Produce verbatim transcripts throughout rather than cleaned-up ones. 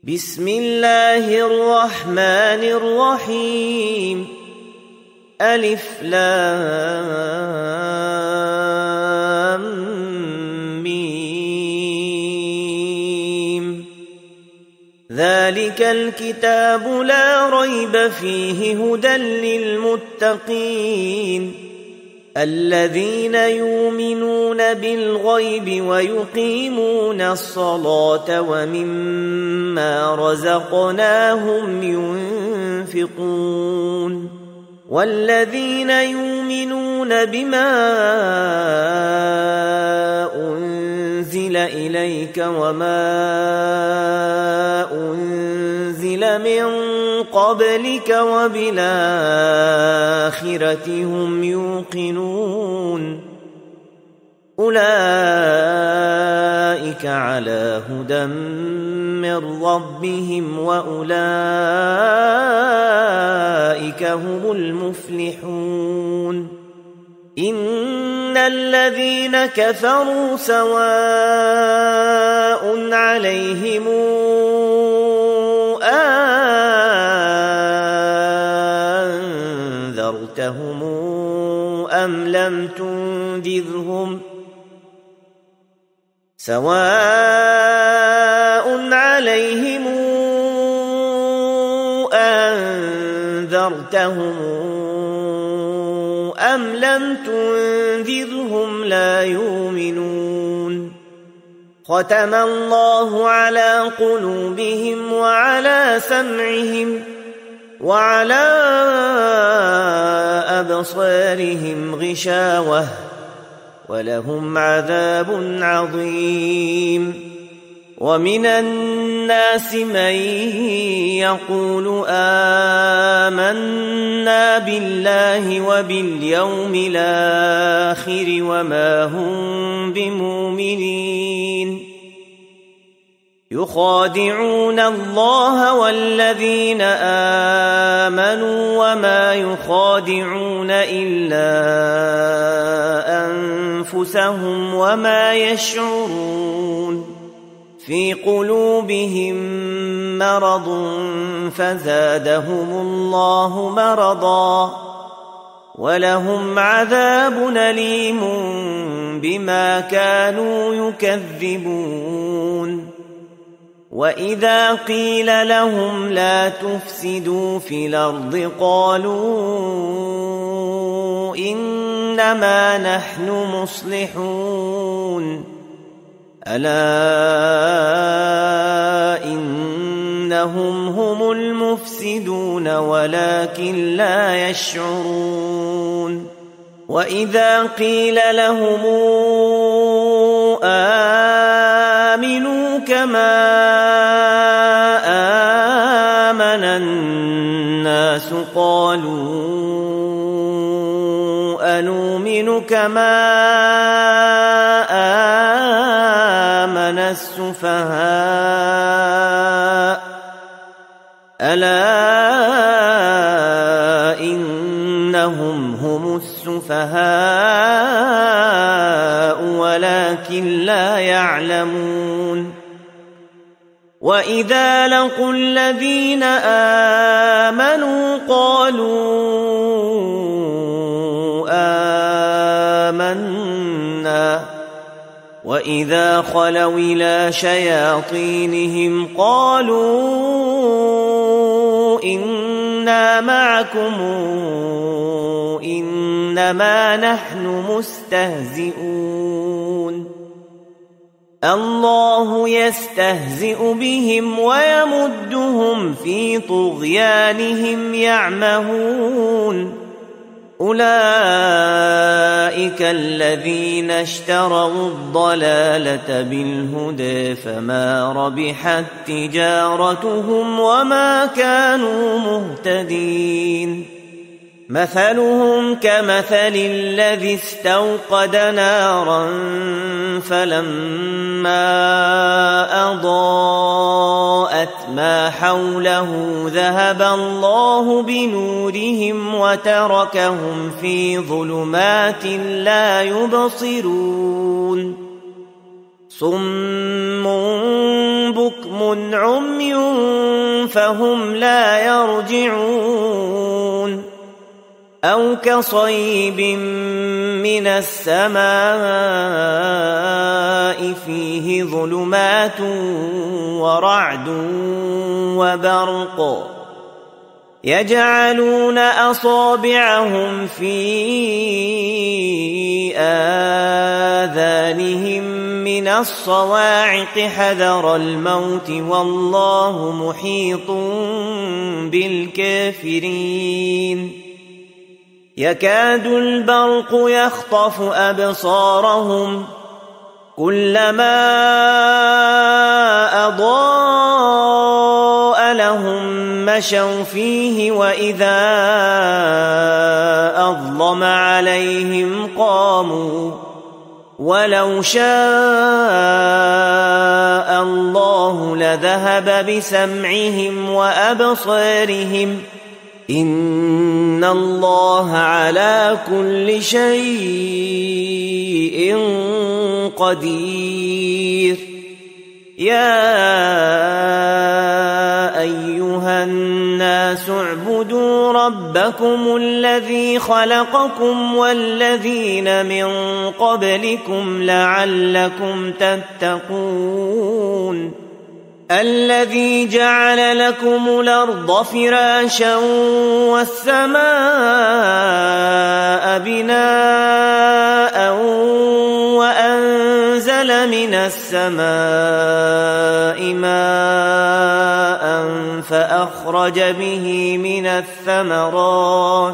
بسم الله الرحمن الرحيم. ألف لام ميم. ذلك الكتاب لا ريب فيه هدى للمتقين الذين يؤمنون بالغيب ويقيمون الصلاة ومما رزقناهم ينفقون والذين يؤمنون بما أنزل إليك وما أنزل من قبلك وبالآخرة هم يوقنون أولئك على هدى من ربهم وأولئك هم المفلحون. إن الذين كفروا سواء عليهم أنذرتهم أم لم تنذرهم سواء عليهم أنذرتهم أم لم تنذرهم لا يؤمنون. ختم الله على قلوبهم وعلى سمعهم وعلى أبصارهم غشاوة ولهم عذاب عظيم. ومن الناس من يقول آمنا بالله وباليوم الآخر وما هم بمؤمنين يخادعون الله والذين آمنوا وما يخادعون إلا أنفسهم وما يشعرون. في قلوبهم مرض فزادهم الله مرضا ولهم عذاب أليم بما كانوا يكذبون. وإذا قيل لهم لا تفسدوا في الأرض قالوا إنما نحن مصلحون ألا إنهم هم المفسدون ولكن لا يشعرون. وإذا قيل لهم آمنوا كما آمن الناس قالوا أنؤمن كما آمن السفهاء ألا إنهم هم السفهاء ولكن لا يعلمون. وإذا لقوا الذين آمنوا قالوا آمنا وإذا خلوا إلى شياطينهم قالوا إنا معكم إنما نحن مستهزئون الله يستهزئ بهم ويمدهم في طغيانهم يعمهون. أولئك الذين اشتروا الضلالة بالهدى فما ربحت تجارتهم وما كانوا مهتدين. مثلهم كمثل الذي استوقد نارا فلما أضاءت ما حوله ذهب الله بنورهم وتركهم في ظلمات لا يبصرون. صم بكم عمي فهم لا يرجعون أو كصيب من السماء فيه ظلمات ورعد وبرق يجعلون أصابعهم في آذانهم من الصواعق حذر الموت والله محيط بالكافرين يكاد البرق يخطف أبصارهم كلما أضاء لهم مشوا فيه وإذا أظلم عليهم قاموا ولو شاء الله لذهب بسمعهم وأبصارهم إن الله على كل شيء قدير يا أيها الناس اعبدوا ربكم الذي خلقكم والذين من قبلكم لعلكم تتقون الذي جعل لكم الأرض فراشا والسماء بناء وأنزل من السماء ماء فأخرج به من الثمرات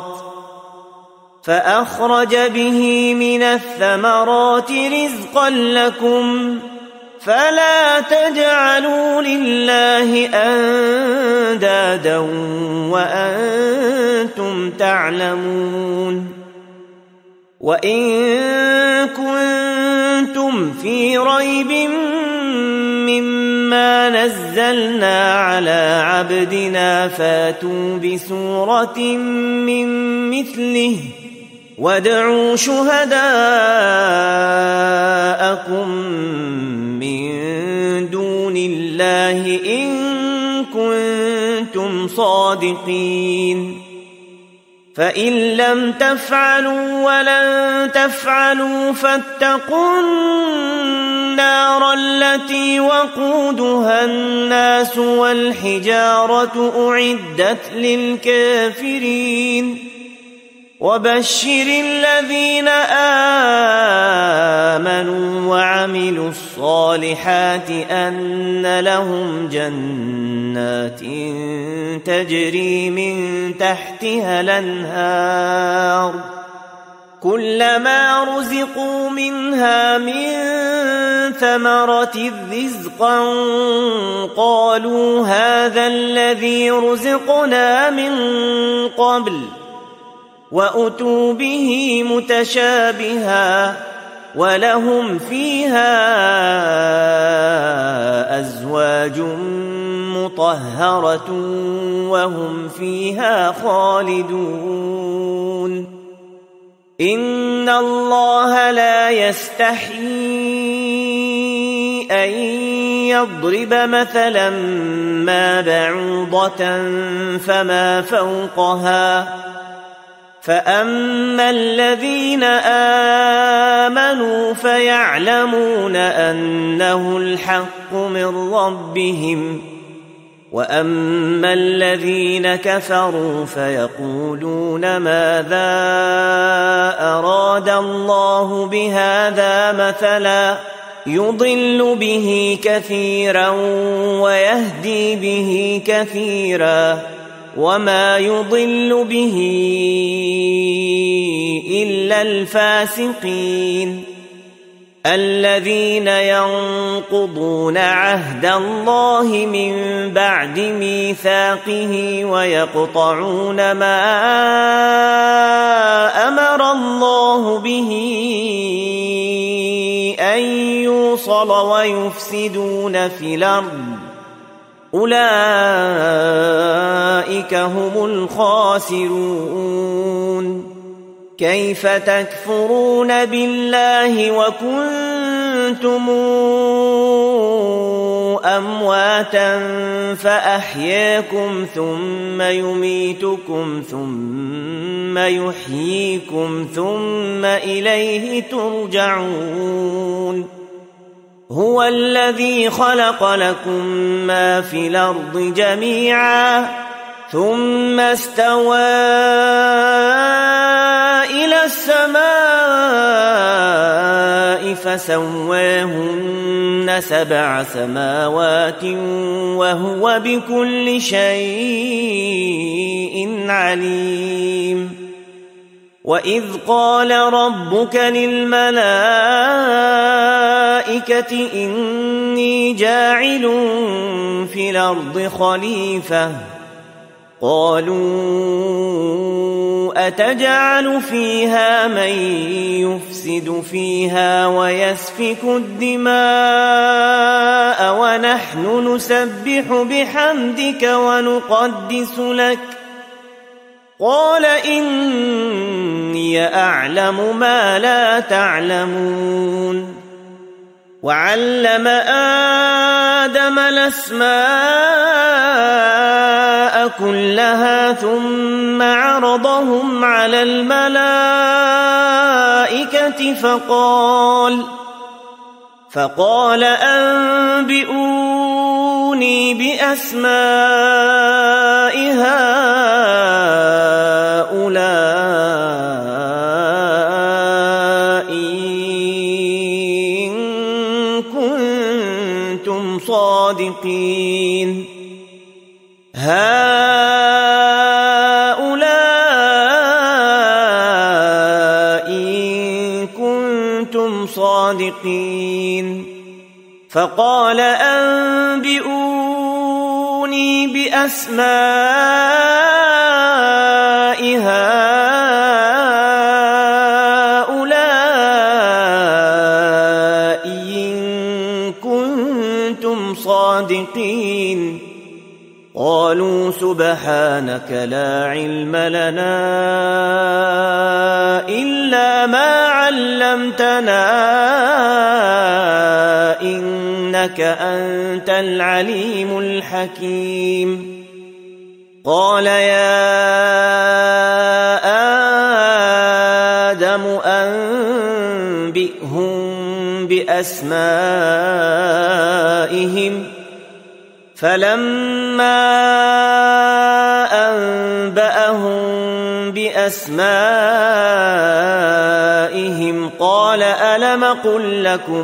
فأخرج به من الثمرات رزقا لكم فلا تجعلوا لله أندادا وأنتم تعلمون وإن كنتم في ريب مما نزلنا على عبدنا فاتوا بسورة من مثله وادعوا شهداءكم من دون الله إن كنتم صادقين فإن لم تفعلوا ولن تفعلوا فاتقوا النار التي وقودها الناس والحجارة أعدت للكافرين وبشر الذين آمنوا وعملوا الصالحات أن لهم جنات تجري من تحتها الأنهار كلما رزقوا منها من ثمرة رزقا قالوا هذا الذي رزقنا من قبل وأتوا به متشابها ولهم فيها أزواج مطهرة وهم فيها خالدون إن الله لا يستحيي أن يضرب مثلا ما بعوضة فما فوقها فأما الذين آمنوا فيعلمون أنه الحق من ربهم وأما الذين كفروا فيقولون ماذا أراد الله بهذا مثلا يضل به كثيرا ويهدي به كثيرا وما يضل به إلا الفاسقين الذين ينقضون عهد الله من بعد ميثاقه ويقطعون ما أمر الله به أن يوصل ويفسدون في الأرض أولئك هم الخاسرون كيف تكفرون بالله وكنتم كنتم أمواتا فأحياكم ثم يميتكم ثم يحييكم ثم إليه ترجعون هو الذي خلق لكم ما في الأرض جميعا ثم استوى إلى السماء فسواهن سبع سماوات وهو بكل شيء عليم وإذ قال ربك للملائكة إني جاعل في الأرض خليفة قالوا أتجعل فيها من يفسد فيها ويسفك الدماء ونحن نسبح بحمدك ونقدس لك قال إني أعلم ما لا تعلمون وعلم آدم الأسماء كلها ثم عرضهم على الملائكة فقال فقال أنبئوني بأسماء هؤلاء إن كنتم صادقين هؤلاء إن كنتم صادقين فقال أنبئوني بأسماء هؤلاء إن كنتم صادقين قالوا سبحانك لا علم لنا إلا ما علمتنا إنك أنت العليم الحكيم قال يا آدم أنبئهم بأسمائهم فلما أنبأهم بأسمائهم قال ألم قل لكم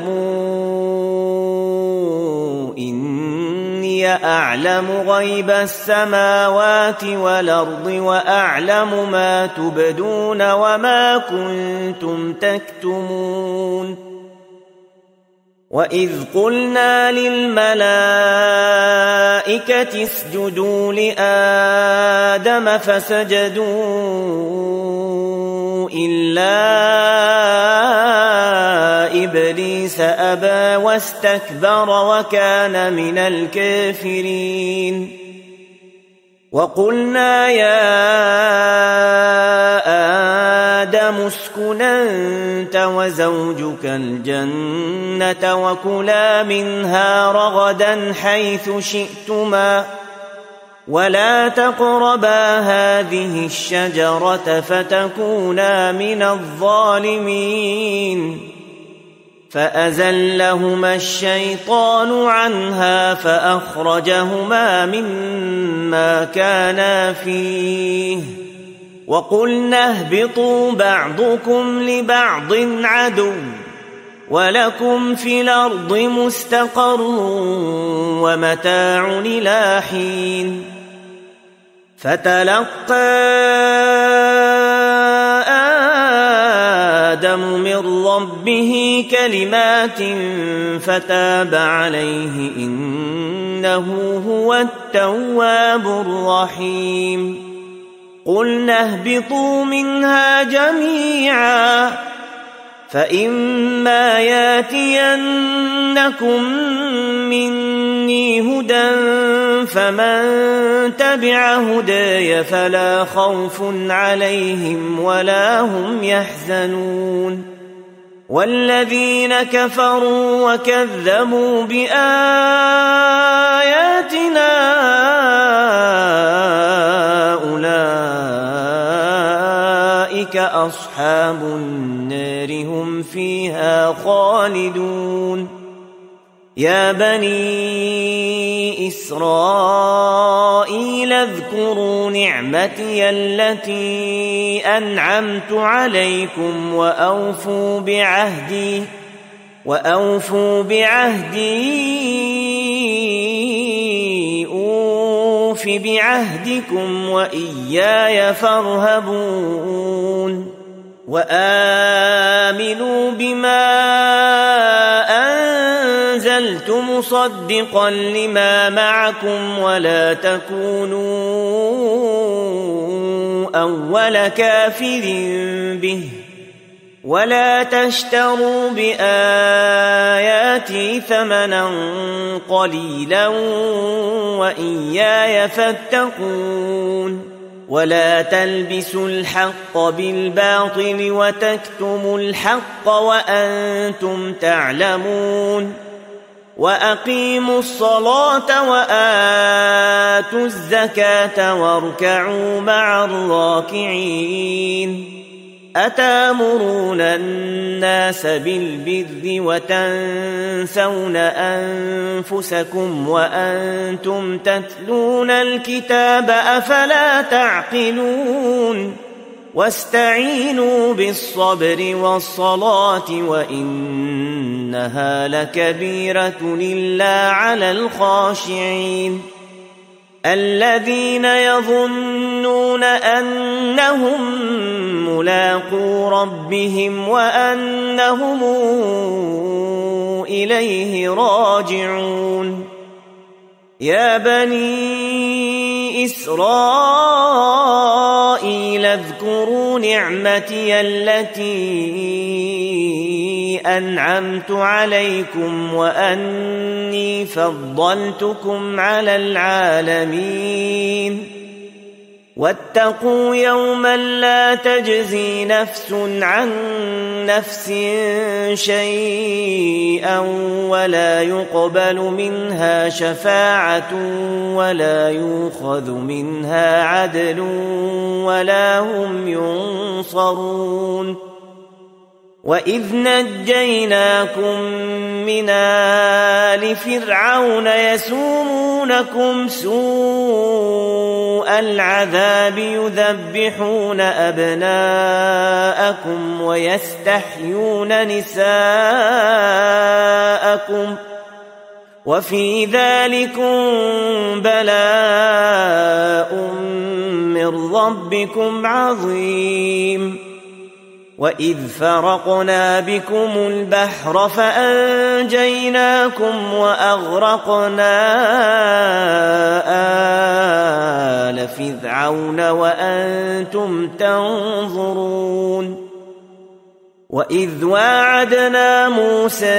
إني أعلم غيب السماوات والأرض وأعلم ما تبدون وما كنتم تكتمون وإذ قلنا للملائكة اسجدوا لآدم فسجدوا إلا إبليس أبى واستكبر وكان من الكافرين وقلنا يا آدم اسكن أنت وزوجك الجنة وكلا منها رغدا حيث شئتما ولا تقربا هذه الشجرة فتكونا من الظالمين فأزلهما الشيطان عنها فأخرجهما مما كانا فيه وقلنا اهبطوا بعضكم لبعض عدو ولكم في الأرض مستقر ومتاع إلى حين فتلقى آدم من ربه كلمات فتاب عليه إنه هو التواب الرحيم قلنا اهبطوا منها جميعا فإما ياتينكم مني هدى فمن تبع هداي فلا خوف عليهم ولا هم يحزنون والذين كفروا وكذبوا بآياتنا أولئك أصحاب النار هم فيها خالدون يا بني إسرائيل اذكروا نعمتي التي أنعمت عليكم وأوفوا بعهدي وأوفوا بعهدي أوف بعهدكم وإياي فارهبون وآمنوا بما أنزلت مصدقا لما معكم ولا تكونوا أول كافر به ولا تشتروا بآياتي ثمنا قليلا وإياي فاتقون ولا تلبسوا الحق بالباطل وتكتموا الحق وأنتم تعلمون وأقيموا الصلاة وآتوا الزكاة واركعوا مع الراكعين أتامرون الناس بالبر وتنسون أنفسكم وأنتم تتلون الكتاب أفلا تعقلون واستعينوا بالصبر والصلاة وإنها لكبيرة إلا على الخاشعين الذين يظنون أنهم ملاقو ربهم وأنهم إليه راجعون يا بني إسرائيل اذكروا نعمتي التي أنعمت عليكم وأني فضلتكم على العالمين واتقوا يوما لا تجزي نفس عن نفس شيئا ولا يقبل منها شفاعة ولا يؤخذ منها عدل ولا هم ينصرون وإذ نجيناكم من آل فرعون يسومونكم سوء العذاب يذبحون أبناءكم ويستحيون نساءكم وفي ذلكم بلاء من ربكم عظيم وإذ فرقنا بكم البحر فأنجيناكم وأغرقنا آل فرعون وأنتم تنظرون وإذ واعدنا موسى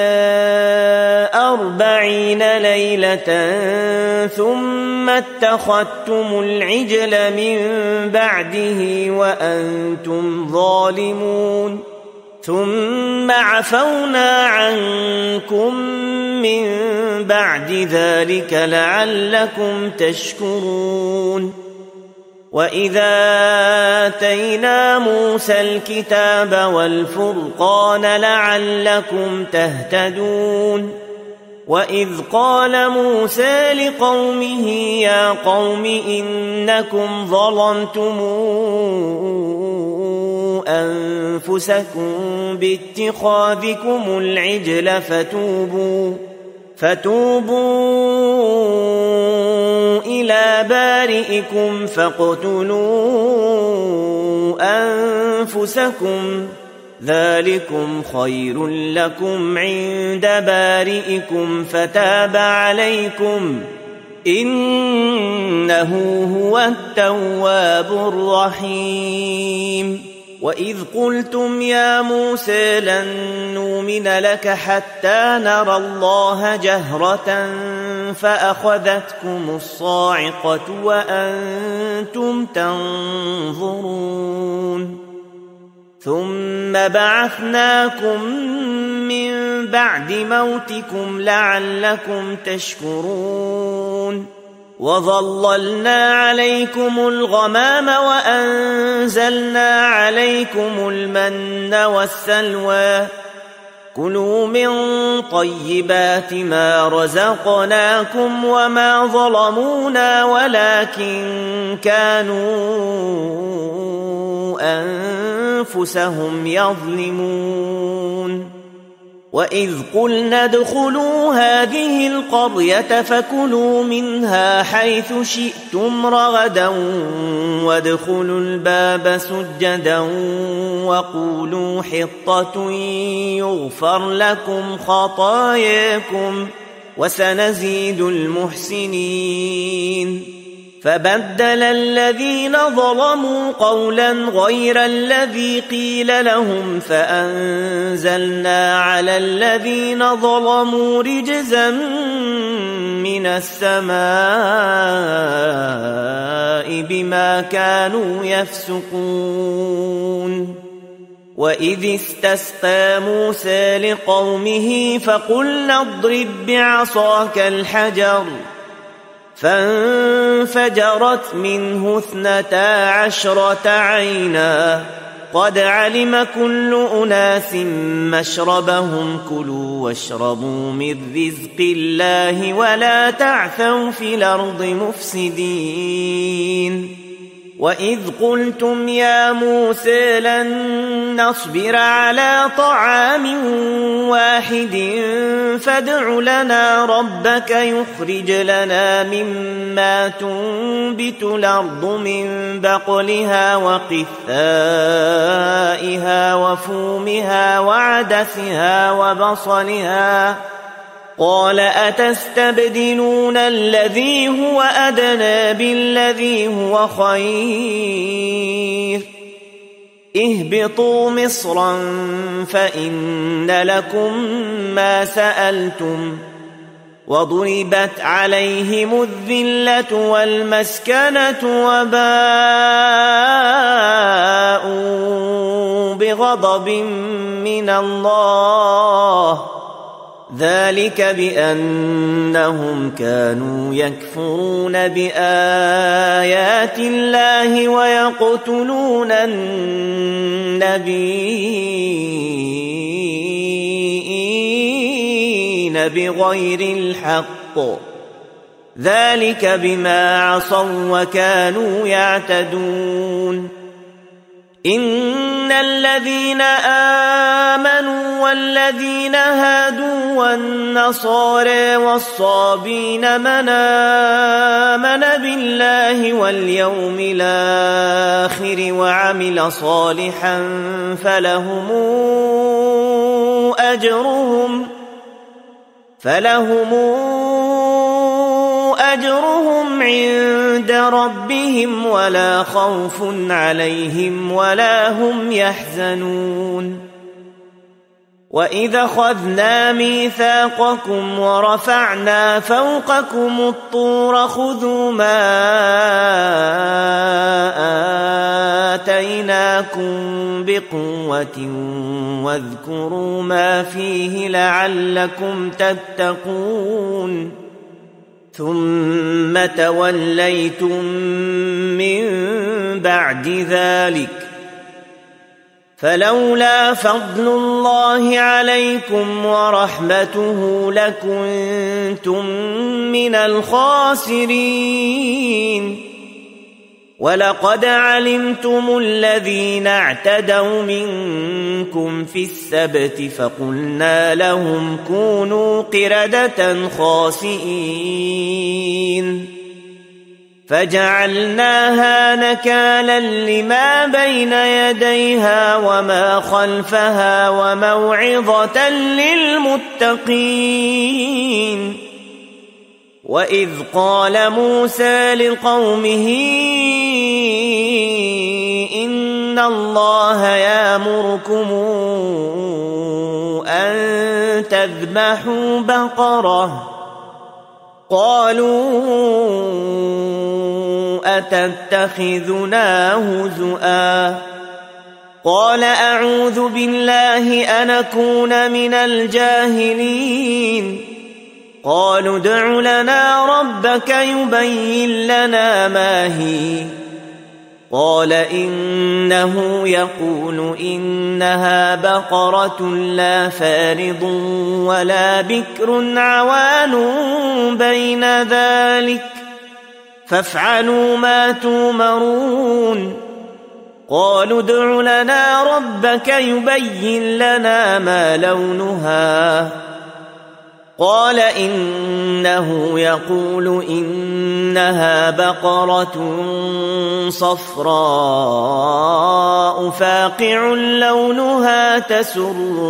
أربعين ليلة ثم اتخذتم العجل من بعده وأنتم ظالمون ثم عفونا عنكم من بعد ذلك لعلكم تشكرون وإذا آتينا موسى الكتاب والفرقان لعلكم تهتدون وإذ قال موسى لقومه يا قوم إنكم ظلمتم أنفسكم باتخاذكم العجل فتوبوا فتوبوا إلى بارئكم فاقتلوا أنفسكم ذلكم خير لكم عند بارئكم فتاب عليكم إنه هو التواب الرحيم وإذ قلتم يا موسى لن نؤمن لك حتى نرى الله جهرة فأخذتكم الصاعقة وأنتم تنظرون ثم بعثناكم من بعد موتكم لعلكم تشكرون وظللنا عليكم الغمام وأنزلنا عليكم المن والسلوى كلوا من طيبات ما رزقناكم وما ظلمونا ولكن كانوا أنفسهم يظلمون وإذ قلنا ادخلوا هذه القرية فكلوا منها حيث شئتم رغدا وادخلوا الباب سجدا وقولوا حطة يغفر لكم خطاياكم وسنزيد المحسنين فبدل الذين ظلموا قولا غير الذي قيل لهم فأنزلنا على الذين ظلموا رجزا من السماء بما كانوا يفسقون وإذ استسقى موسى لقومه فقلنا اضرب بعصاك الحجر فانفجرت منه اثنتا عشرة عينا قد علم كل أناس مشربهم كلوا واشربوا من رزق الله ولا تعثوا في الأرض مفسدين وإذ قلتم يا موسى لن نصبر على طعام واحد فادع لنا ربك يخرج لنا مما تنبت الأرض من بقلها وقثائها وفومها وعدسها وبصلها قال أتستبدلون الذي هو أدنى بالذي هو خير اهبطوا مصرا فإن لكم ما سألتم وضربت عليهم الذلة والمسكنة وباءوا بغضب من الله ذلك بأنهم كانوا يكفرون بآيات الله ويقتلون النبيين بغير الحق ذلك بما عصوا وكانوا يعتدون إن الذين آمنوا والذين هادوا والنصارى والصابين من آمن بالله واليوم الآخر وعمل صالحا فلهم أجرهم فلهم أجرهم عند ربهم ولا خوف عليهم ولا هم يحزنون وإذا أخذنا ميثاقكم ورفعنا فوقكم الطور خذوا ما آتيناكم بقوة واذكروا ما فيه لعلكم تتقون ثم توليتم من بعد ذلك فلولا فضل الله عليكم ورحمته لكنتم من الخاسرين ولقد علمتم الذين اعتدوا منكم في السبت فقلنا لهم كونوا قردة خاسئين فجعلناها نكالا لما بين يديها وما خلفها وموعظة للمتقين وإذ قال موسى لقومه إن الله يأمركم أن تذبحوا بقرة قالوا أتتخذنا هزؤا قال أعوذ بالله أن أكون من الجاهلين قالوا ادع لنا ربك يبين لنا ما هي قال إنه يقول إنها بقرة لا فارض ولا بكر عوان بين ذلك فافعلوا ما تومرون قالوا ادع لنا ربك يبين لنا ما لونها قال إنه يقول إنها بقرة صفراء فاقع لونها تسر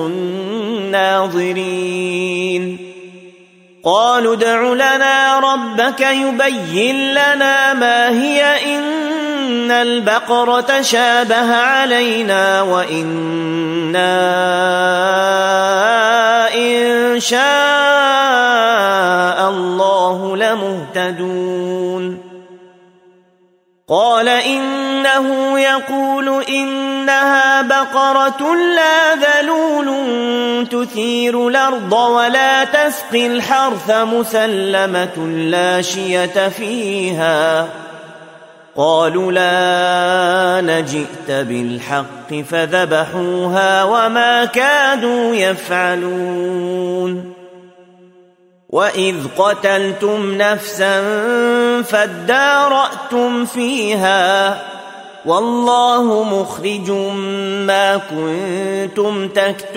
الناظرين قالوا ادع لنا ربك يبين لنا ما هي إن البقرة شابه علينا وإنا إن شاء الله لمهتدون قال إنه يقول إنها بقرة لا ذلول تثير الأرض ولا تسقي الحرث مسلمة لا شية فيها قالوا لا نجئت بالحق فذبحوها وما كادوا يفعلون وإذ قتلتم نفسا فادارأتم فيها والله مخرج ما كنتم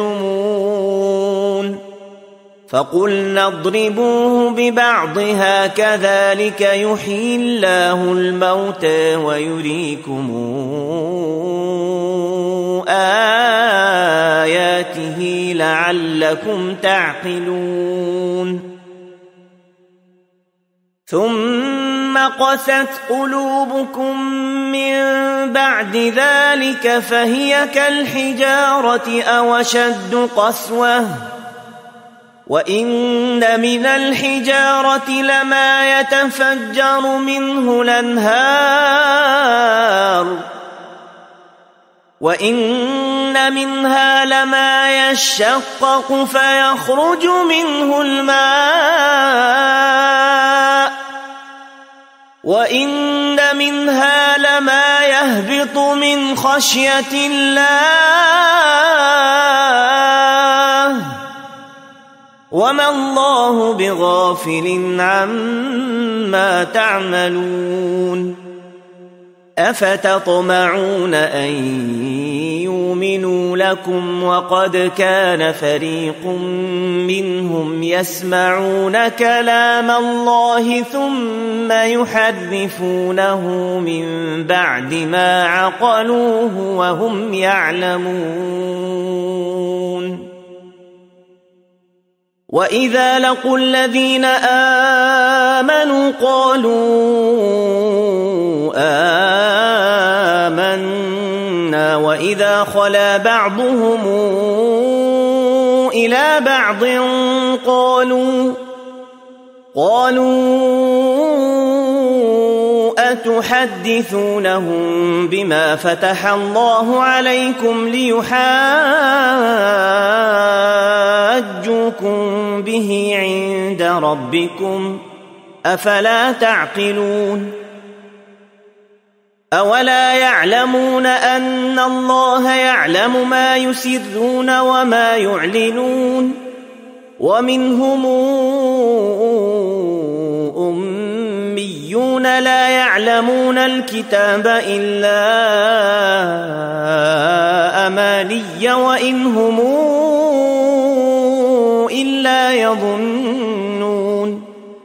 تكتمون فقلنا اضربوه ببعضها كذلك يحيي الله الموتى ويريكم آياته لعلكم تعقلون ثم قست قلوبكم من بعد ذلك فهي كالحجارة أو أشد قسوة وإن من الحجارة لما يتفجر منه الأنهار وإن منها لما يشقق فيخرج منه الماء وإن منها لما يهبط من خشية الله وما الله بغافل عما تعملون أفتطمعون أن يؤمنوا لكم وقد كان فريق منهم يسمعون كلام الله ثم يحرفونه من بعد ما عقلوه وهم يعلمون وإذا لقوا الذين آمنوا قالوا آمنا وإذا خلا بعضهم إلى بعض قالوا قالوا أتحدثونهم بما فتح الله عليكم ليحاجوكم به عند ربكم أفلا تعقلون أولا يعلمون أن الله يعلم ما يسرون وما يعلنون ومنهم أميون لا يعلمون الكتاب إلا أماني وإن هم إلا يظنون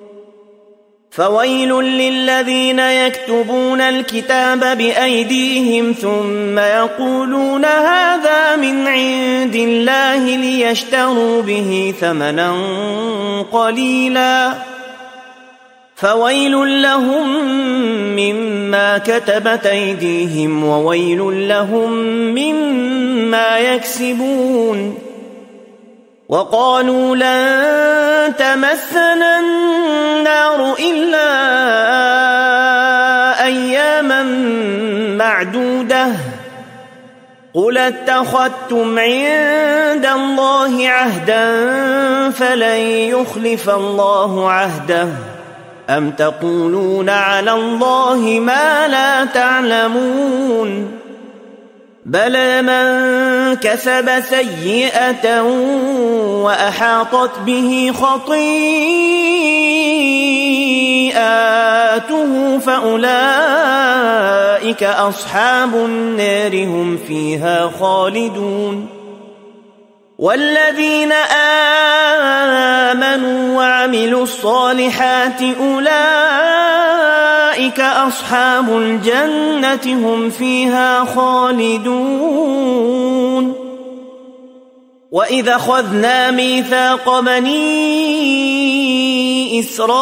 فويل للذين يكتبون الكتاب بأيديهم ثم يقولون هذا من عند الله ليشتروا به ثمنا قليلا فويل لهم مما كتبت أيديهم وويل لهم مما يكسبون وقالوا لن تمسنا النار إلا أياما معدودة قل اتخذتم عند الله عهدا فلن يخلف الله عهده أم تقولون على الله ما لا تعلمون بلى من كسب سيئة وأحاطت به خطيئاته فأولئك أصحاب النار هم فيها خالدون والذين آمنوا وعملوا الصالحات أولئك أصحاب الجنة هم فيها خالدون وإذا أخذنا ميثاق بني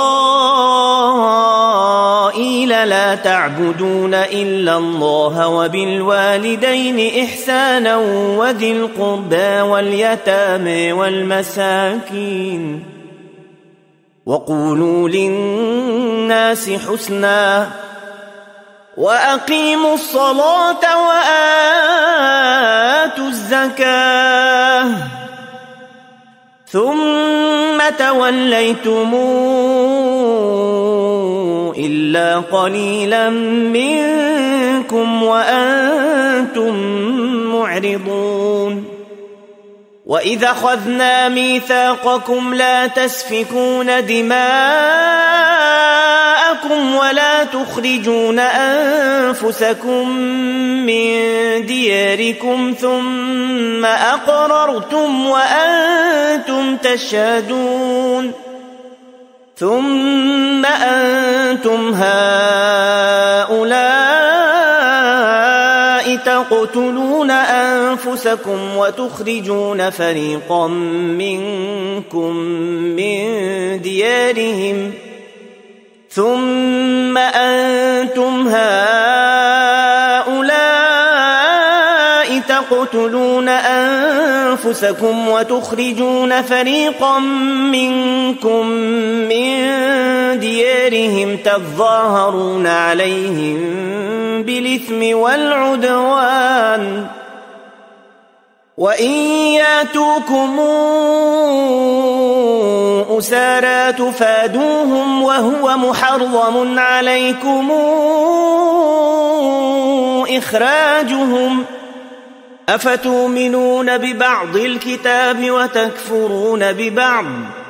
إسرائيل لا تعبدون إلا الله وبالوالدين إحسانا وذي القربى واليتامى والمساكين وقولوا للناس حسنا وأقيموا الصلاة وآتوا الزكاة ثم توليتم إلا قليلا منكم وأنتم معرضون وإذا أخذنا ميثاقكم لا تسفكون دماءكم ولا تخرجون أنفسكم من دياركم ثم أقررتم وأنتم تشهدون ثم أنتم هؤلاء تقتلون أنفسكم وتخرجون فريقا منكم من ديارهم ثم أنتم هؤلاء تقتلون أنفسكم وتخرجون فريقا منكم من ديارهم تظاهرون عليهم بالإثم والعدوان وإن ياتوكم أسارى تفادوهم وهو محرم عليكم إخراجهم أفتؤمنون ببعض الكتاب وتكفرون ببعض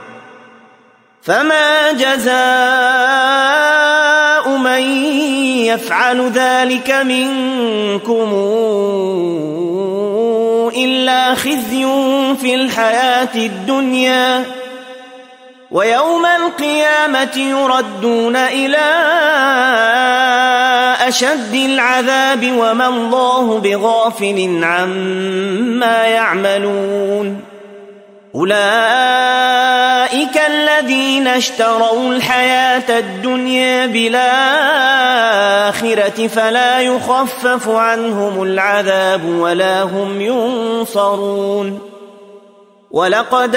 فما جزاء من يفعل ذلك منكم إلا خزي في الحياة الدنيا ويوم القيامة يردون إلى أشد العذاب وما الله بغافل عما يعملون أولئك الذين اشتروا الحياة الدنيا بالآخرة فلا يخفف عنهم العذاب ولا هم ينصرون ولقد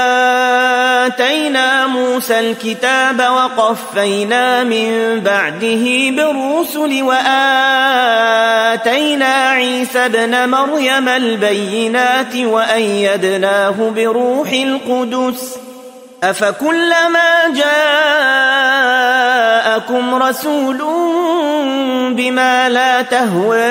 آتينا موسى الكتاب وقفينا من بعده بالرسل وآتينا عيسى ابن مريم البينات وأيدناه بروح القدس أفكلما جاءكم رسول بما لا تهوى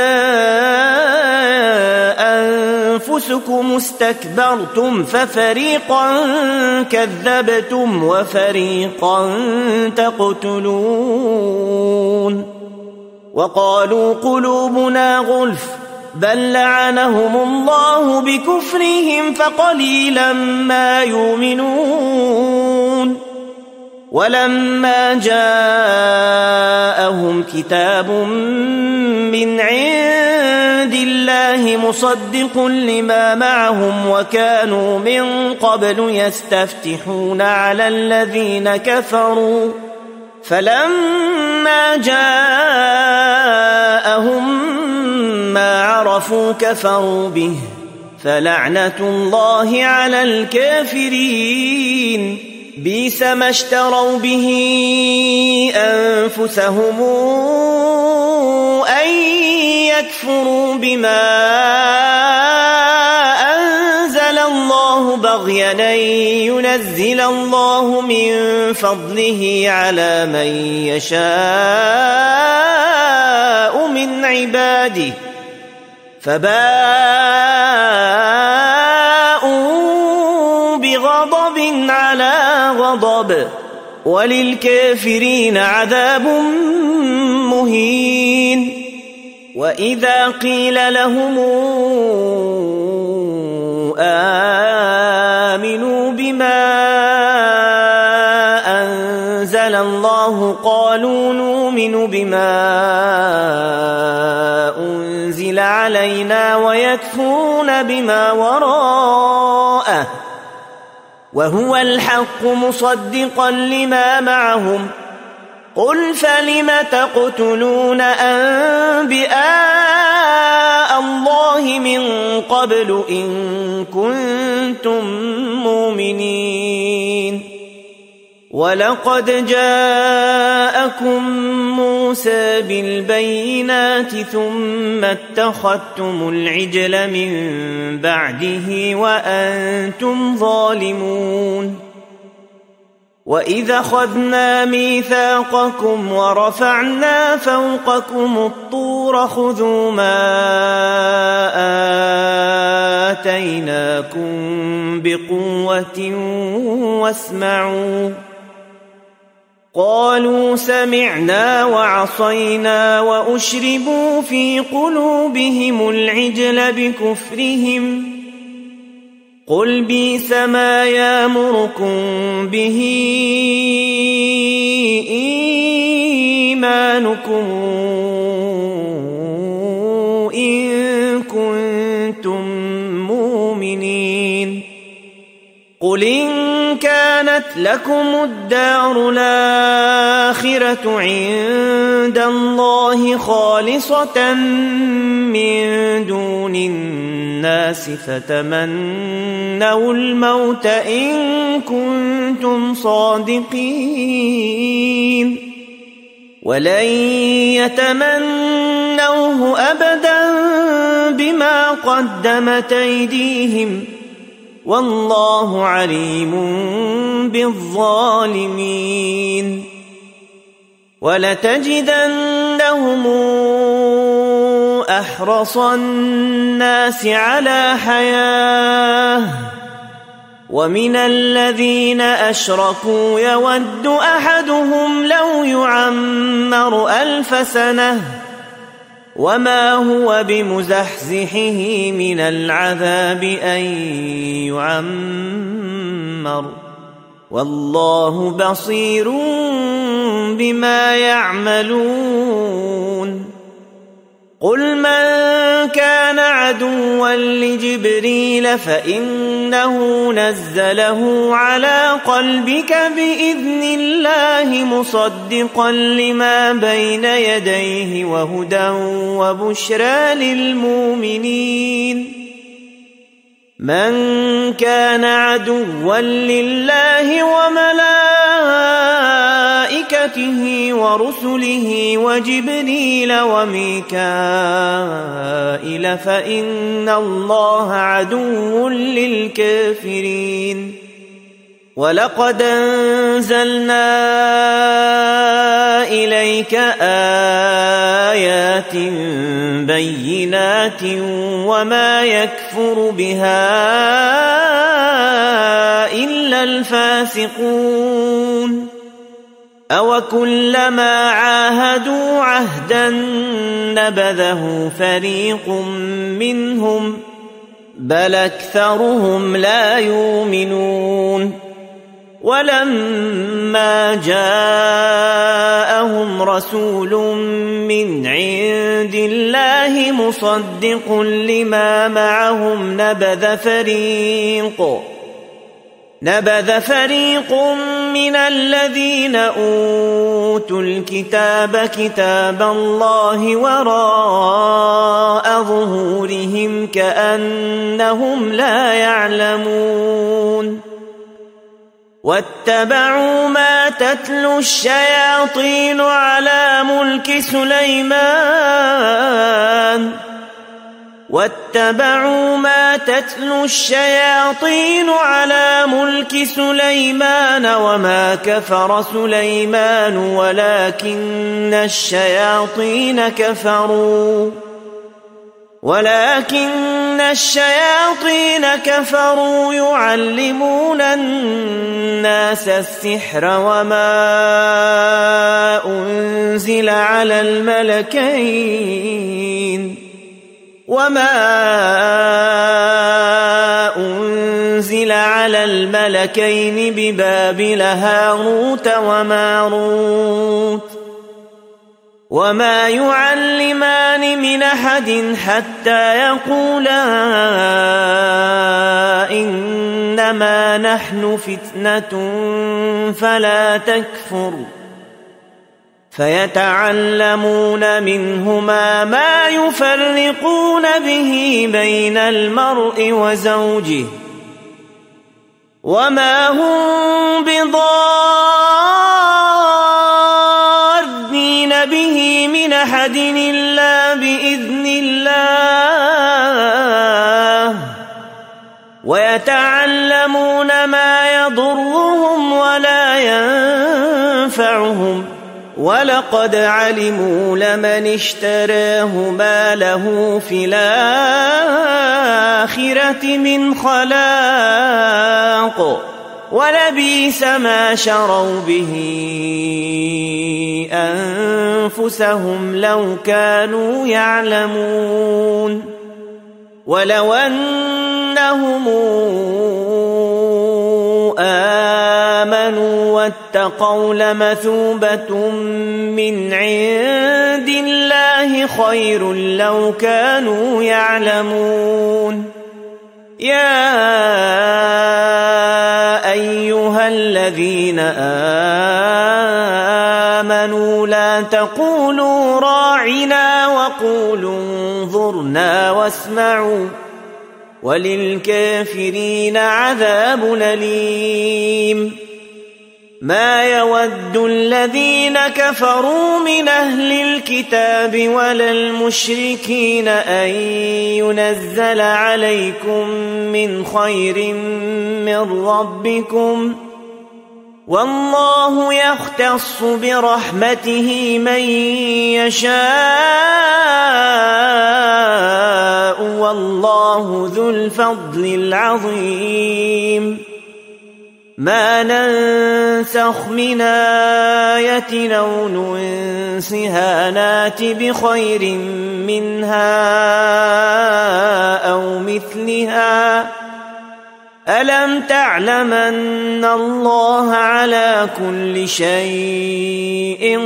أنفسكم استكبرتم ففريقا كذبتم وفريقا تقتلون وقالوا قلوبنا غلف بل لعنهم الله بكفرهم فقليلا ما يؤمنون ولما جاءهم كتاب من عند الله مصدق لما معهم وكانوا من قبل يستفتحون على الذين كفروا فلما جاءهم ما عرفوا كفروا به فلعنة الله على الكافرين بئس ما اشتروا به أنفسهم أن ليكفروا بما أنزل الله بغيا أن ينزل الله من فضله على من يشاء من عباده فباءوا بغضب على غضب وللكافرين عذاب مهين. وإذا قيل لهم آمنوا بما أنزل الله قالوا نؤمن بما أنزل علينا ويكفرون بما وراءه وهو الحق مصدقا لما معهم قل فلم تقتلون أنبياء الله من قبل إن كنتم مؤمنين. ولقد جاءكم موسى بالبينات ثم اتخذتم العجل من بعده وأنتم ظالمون. وإذا أخذنا ميثاقكم ورفعنا فوقكم الطور خذوا ما آتيناكم بقوة واسمعوا قالوا سمعنا وعصينا وأشربوا في قلوبهم العجل بكفرهم قل بئس ما يأمركم به إيمانكم إن كنتم مؤمنين. قل إن كانت لكم الدار الآخرة عند الله خالصة من دون الناس فتمنوا الموت إن كنتم صادقين ولن يتمنوه أبدا بما قدمت أيديهم والله عليم بالظالمين. ولتجدنهم أحرص الناس على حياة ومن الذين أشركوا يود أحدهم لو يعمر ألف سنة وما هو بمزحزحه من العذاب أن يعمر والله بصير بما يعملون. قل من كان عدوا لجبريل فإنه نزله على قلبك بإذن الله مصدقا لما بين يديه وهدى وبشرى للمؤمنين. من كان عدوا لله وملائكته ورسله وجبريل وميكائيل فإن الله عدو للكافرين. ولقد أنزلنا إليك آيات بينات وما يكفر بها إلا الفاسقون. أوكلما عاهدوا عهدا نبذه فريق منهم بل أكثرهم لا يؤمنون. ولما جاءهم رسول من عند الله مصدق لما معهم نبذ فريق نبذ فريق من الذين أوتوا الكتاب كتاب الله وراء ظهورهم كأنهم لا يعلمون. واتبعوا ما تتلو الشياطين على ملك سليمان واتبعوا ما تتلو الشياطين على ملك سليمان وما كفر سليمان ولكن الشياطين كفروا ولكن الشياطين كفروا يعلمون الناس السحر وما أنزل على الملكين وما أنزل على الملكين ببابل هاروت وماروت وما يعلمان من أحد حتى يقولا إنما نحن فتنة فلا تكفر فيتعلمون منهما ما يفرقون به بين المرء وزوجه وما هم بضارين به من أحد إلا بإذن الله ويتعلمون ما يضرهم ولا ينفعهم ولقد علموا لمن اشتراه ما له في الآخرة من خلاق ولبئس ما شروا به أنفسهم لو كانوا يعلمون ولو أنهم آمنوا واتقوا لمثوبة من عند الله خير لو كانوا يعلمون يا أيها الذين آمنوا لا تقولوا راعنا وقولوا انظرنا واسمعوا وللكافرين عذاب أليم ما يود الذين كفروا من أهل الكتاب ولا المشركين أن ينزل عليكم من خير من ربكم والله يختص برحمته من يشاء والله ذو الفضل العظيم ما ننسخ من آية أو ننسها نات بخير منها أو مثلها ألم تعلم أن الله على كل شيء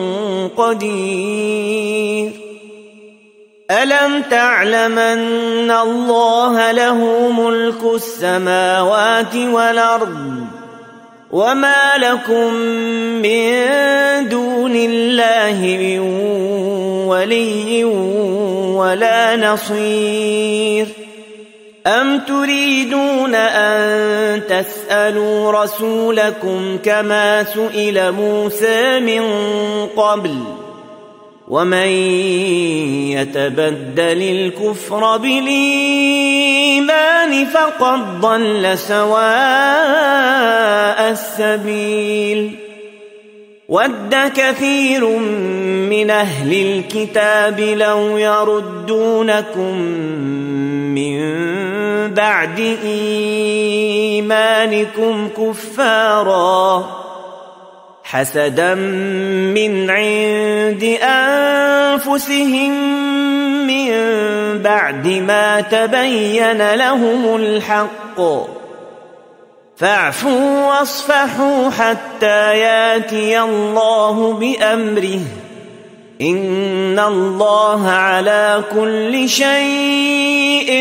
قدير ألم تعلم أن الله له ملك السماوات والأرض وما لكم من دون الله من ولي ولا نصير أم تريدون أن تسألوا رسولكم كما سئل موسى من قبل ومن يتبدل الكفر بالإيمان فقد ضل سواء السبيل ود كثير من أهل الكتاب لو يردونكم من بعد إيمانكم كفارا حسدا من عند أنفسهم من بعد ما تبين لهم الحق فاعفوا واصفحوا حتى ياتي الله بأمره إن الله على كل شيء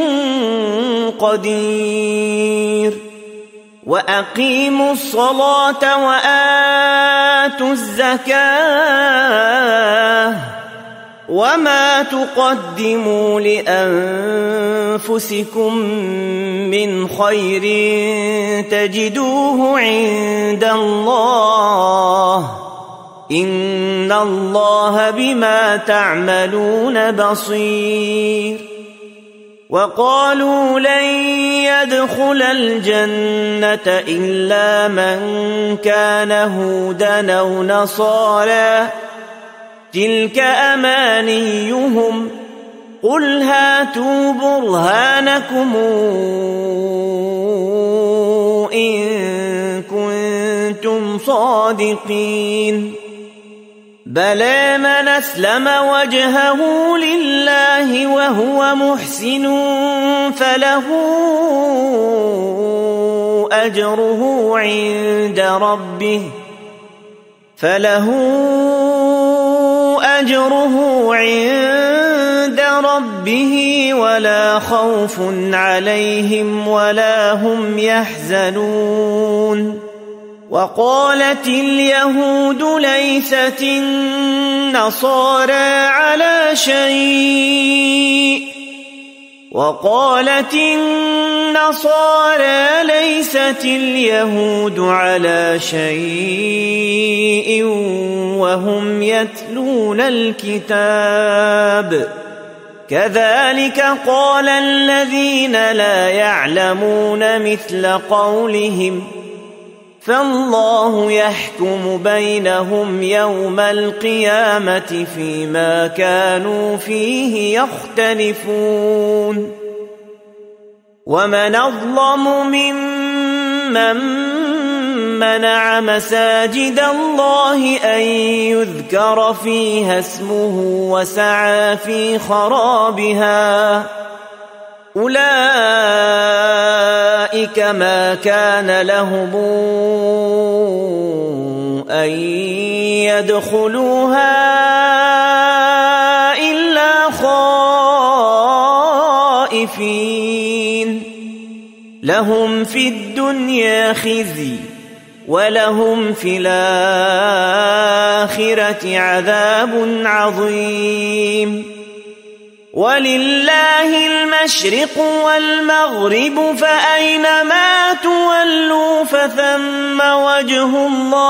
قدير وأقيموا الصلاة وآتوا الزكاة وما تقدموا لأنفسكم من خير تجدوه عند الله إن الله بما تعملون بصير وقالوا لن يدخل الجنة إلا من كان هودا أو نصارى تلك أمانيهم قل هاتوا برهانكم إن كنتم صادقين بلى من أسلم وجهه لله وهو محسن فله أجره عند ربه فله أجره عند ربه ولا خوف عليهم ولا هم يحزنون وقالت اليهود ليست النصارى على شيء وقالت النصارى ليست اليهود على شيء وهم يتلون الكتاب كذلك قال الذين لا يعلمون مثل قولهم فالله يحكم بينهم يوم القيامة فيما كانوا فيه يختلفون ومن أظلم ممن منع مساجد الله أن يذكر فيها اسمه وسعى في خرابها أولئك ما كان لهم أن يدخلوها إلا خائفين لهم في الدنيا خزي ولهم في الآخرة عذاب عظيم ولله المشرق والمغرب فأينما تولوا فثم وجه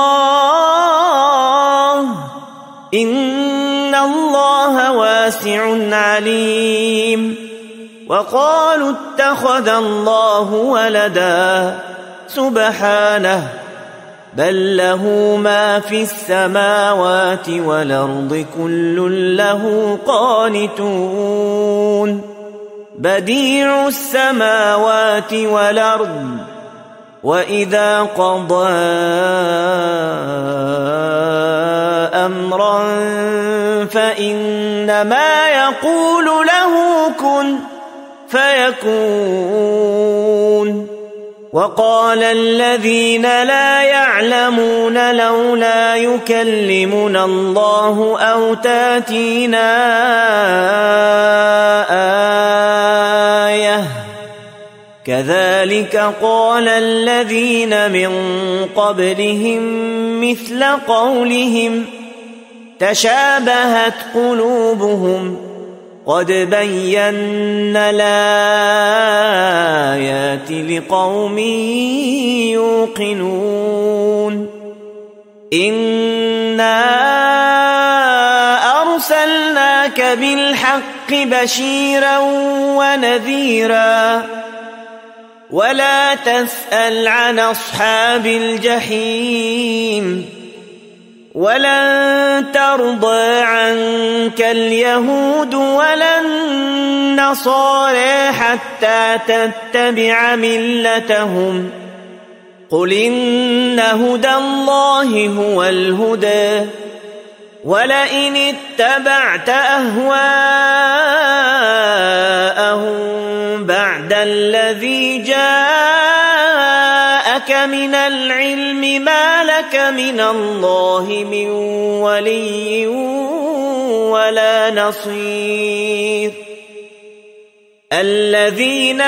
الله إن الله واسع عليم وقالوا اتخذ الله ولدا سبحانه بل له ما في السماوات والأرض كل له قانتون بديع السماوات والأرض وإذا قضى أمرا فإنما يقول له كن فيكون وقال الذين لا يعلمون لولا يكلمنا الله أو تاتينا آية كذلك قال الذين من قبلهم مثل قولهم تشابهت قلوبهم قد بينا الآيات لقوم يوقنون إنا أرسلناك بالحق بشيرا ونذيرا ولا تسأل عن أصحاب الجحيم ولن ترضى عنك اليهود ولا النصارى حتى تتبع ملتهم قل إن هدى الله هو الهدى ولئن اتبعت أهواءهم بعد الذي جاءك من العلم ما لك من الله من ولي ولا نصير الذين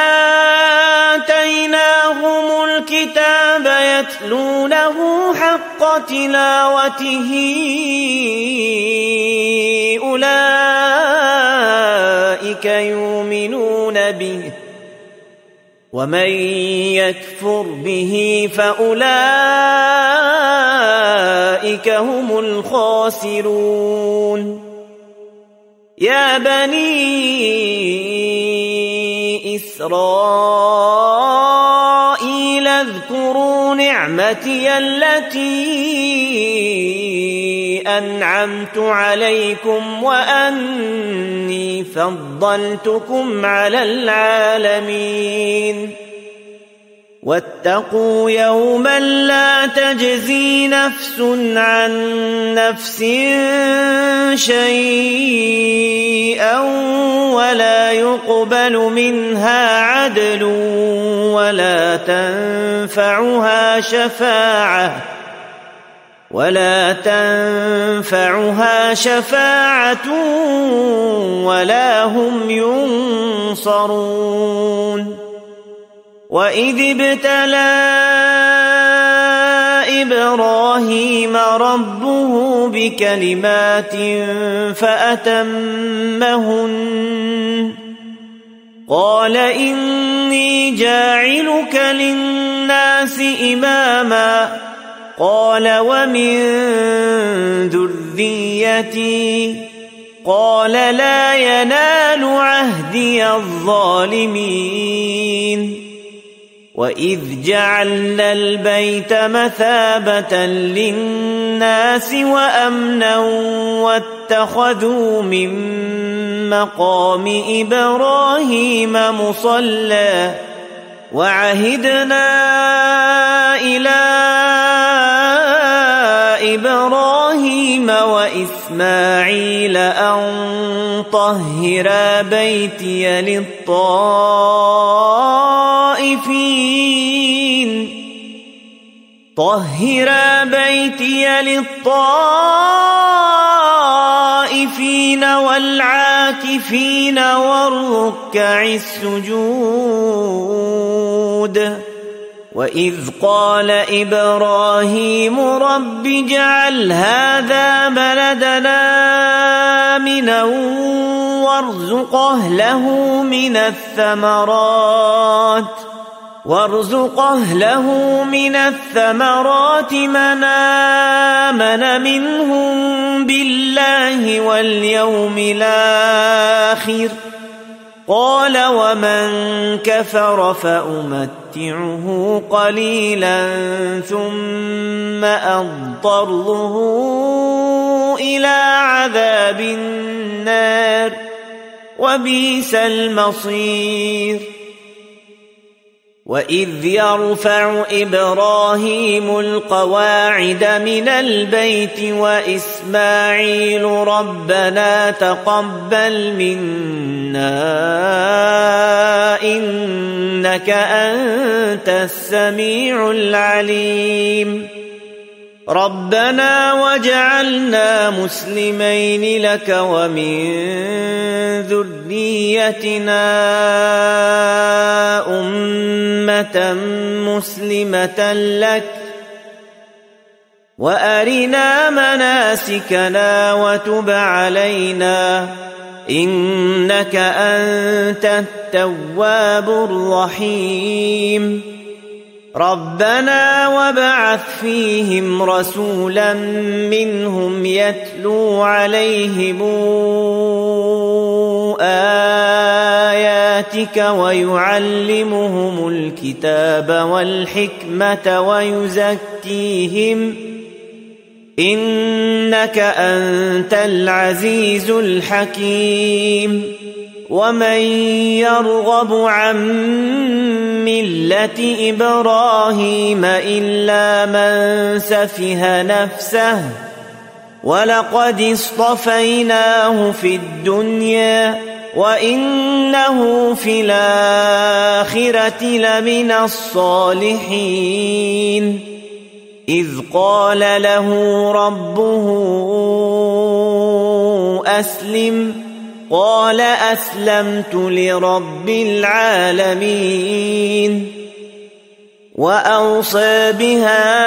آتيناهم الكتاب يتلونه حق تلاوته أولئك يؤمنون به ومن يكفر به فأولئك هم الخاسرون يا بني إسرائيل اذكروا نعمتي التي أنعمت عليكم وأني فضلتكم على العالمين واتقوا يوما لا تجزي نفس عن نفس شيئا ولا يقبل منها عدل ولا تنفعها شفاعة ولا تنفعها شفاعة ولا هم ينصرون وإذ ابتلى إبراهيم ربه بكلمات فأتمهن قال إني جاعلك للناس إماما قال ومن ذريتي قال لا ينال عهدي الظالمين وإذ جعلنا البيت مثابة للناس وأمنا واتخذوا من مقام إبراهيم مصلى وعهدنا إلى إبراهيم وإسماعيل أن طهرا بيتي للطائفين طهرا بيتي للطائفين والعاكفين والركع السجود وإذ قال إبراهيم رب اجعل هذا بلدنا آمنا وارزق أهله من الثمرات وارزق أهله من الثمرات من آمن منهم بالله واليوم الآخر قال ومن كفر فأمتعه قليلا ثم أضطره إلى عذاب النار وبئس المصير وإذ يرفع إبراهيم القواعد من البيت وإسماعيل ربنا تقبل منا إنك أنت السميع العليم ربنا واجعلنا مسلمين لك ومن ذريتنا أمة مسلمة لك وأرنا مناسكنا وتب علينا إنك أنت التواب الرحيم ربنا وابعث فيهم رسولا منهم يتلو عليهم آياتك ويعلمهم الكتاب والحكمة ويزكيهم إنك أنت العزيز الحكيم ومن يرغب عن ملة إبراهيم إلا من سفه نفسه ولقد اصطفيناه في الدنيا وإنه في الآخرة لمن الصالحين إذ قال له ربه أسلم قال أسلمت لرب العالمين وأوصى بها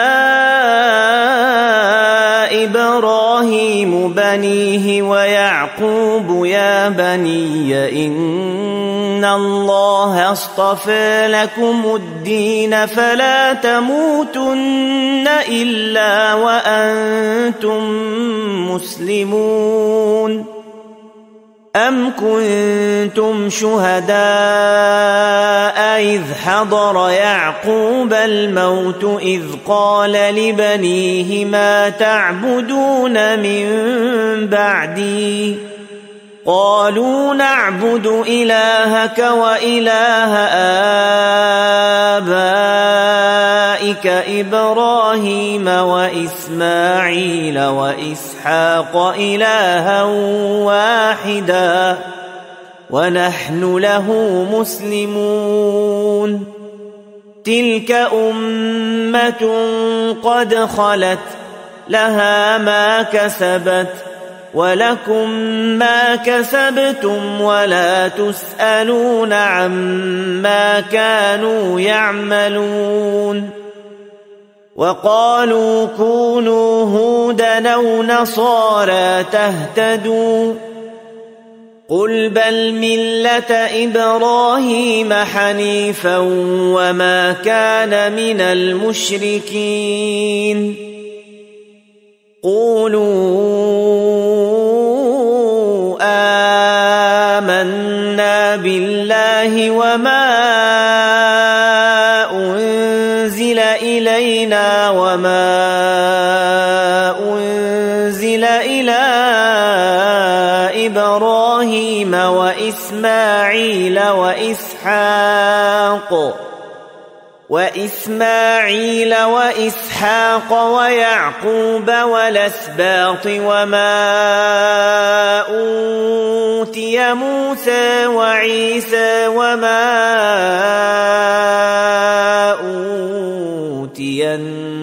إبراهيم بنيه ويعقوب يا بني إن الله اصطفى لكم الدين فلا تموتن إلا وأنتم مسلمون أم كنتم شهداء إذ حضر يعقوب الموت إذ قال لبنيه ما تعبدون من بعدي قالوا نعبد إلهك وإله آبائك إبراهيم وإسماعيل وإسحاق إلها واحدا ونحن له مسلمون تلك أمة قد خلت لها ما كسبت ولكم ما كسبتم ولا تسألون عما كانوا يعملون وقالوا كونوا هودا أو نصارى تهتدوا قل بل ملة إبراهيم حنيفا وما كان من المشركين قولوا آمنا بالله وما أنزل إلينا وما أنزل إلى إبراهيم وإسماعيل وإسحاق وإسماعيل وإسحاق ويعقوب والأسباط وما أوتي موسى وعيسى وما أوتي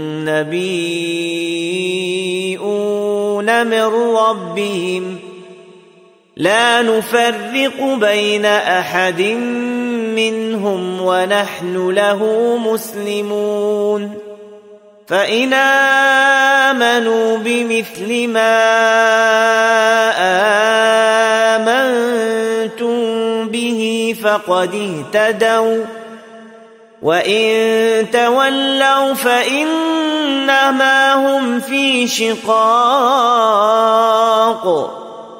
النبيون من ربهم لا نفرق بين أحد منهم ونحن له مسلمون فإن آمنوا بمثل ما آمنتم به فقد اهتدوا وإن تولوا فإنما هم في شقاق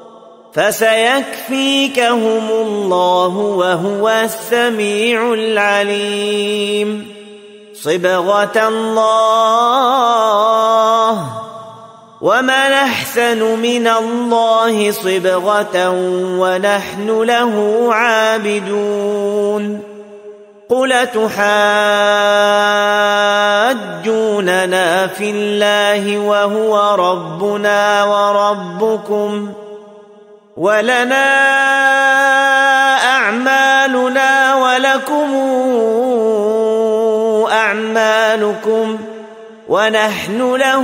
فسيكفيكهم الله وهو السميع العليم صبغة الله ومن أحسن من الله صبغة ونحن له عابدون قل تحاجوننا في الله وهو ربنا وربكم ولنا أعمالنا ولكم أعمالكم ونحن له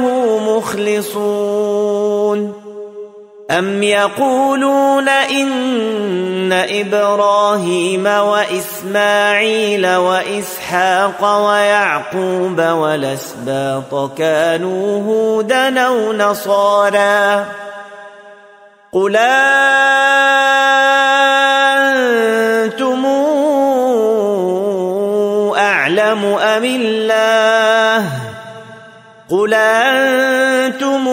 مخلصون أم يقولون إن إبراهيم وإسماعيل وإسحاق ويعقوب والأسباط كانوا هودا أو نصارى قل أنتم أعلم أم الله قل أنتم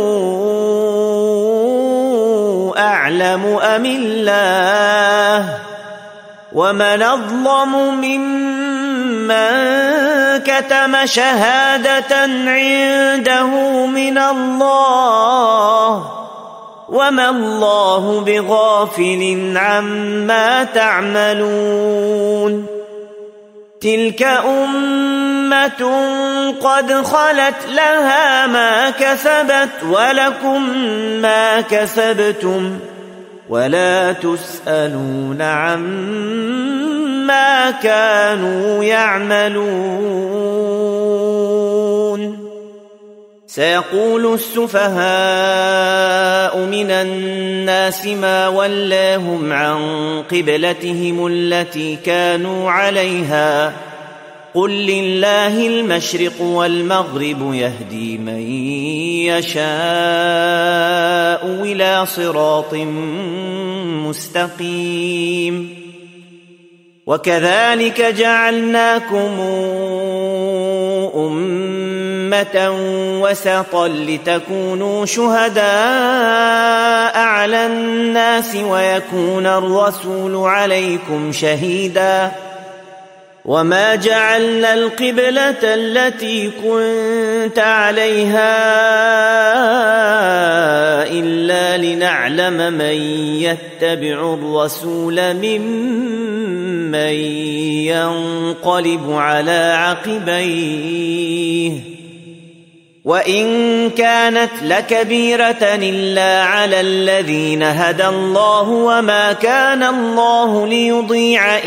أعلم أم الله ومن أظلم ممن كتم شهادة عنده من الله وما الله بغافل عما تعملون تلك أمة قد خلت لها ما كسبت ولكم ما كسبتم ولا تسألون عما كانوا يعملون سيقول السفهاء من الناس ما ولاهم عن قبلتهم التي كانوا عليها قل لله المشرق والمغرب يهدي من يشاء إلى صراط مستقيم وكذلك جعلناكم أمة وسطا لتكونوا شهداء على الناس للناس ويكون الرسول عليكم شهيدا وما جعلنا القبلة التي كنت عليها إلا لنعلم من يتبع الرسول ممن ينقلب على عقبيه وإن كانت لكبيرة إلا على الذين هدى الله وما كان الله ليضيع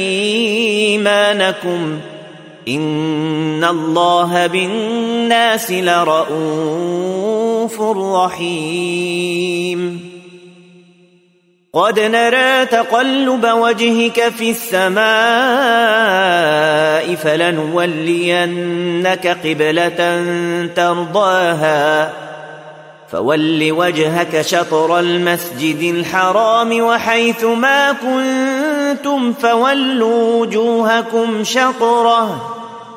إيمانكم إن الله بالناس لرءوف رحيم قد نرى تقلب وجهك في السماء فلنولينك قبلة ترضاها فول وجهك شطر المسجد الحرام وحيث ما كنتم فولوا وجوهكم شطره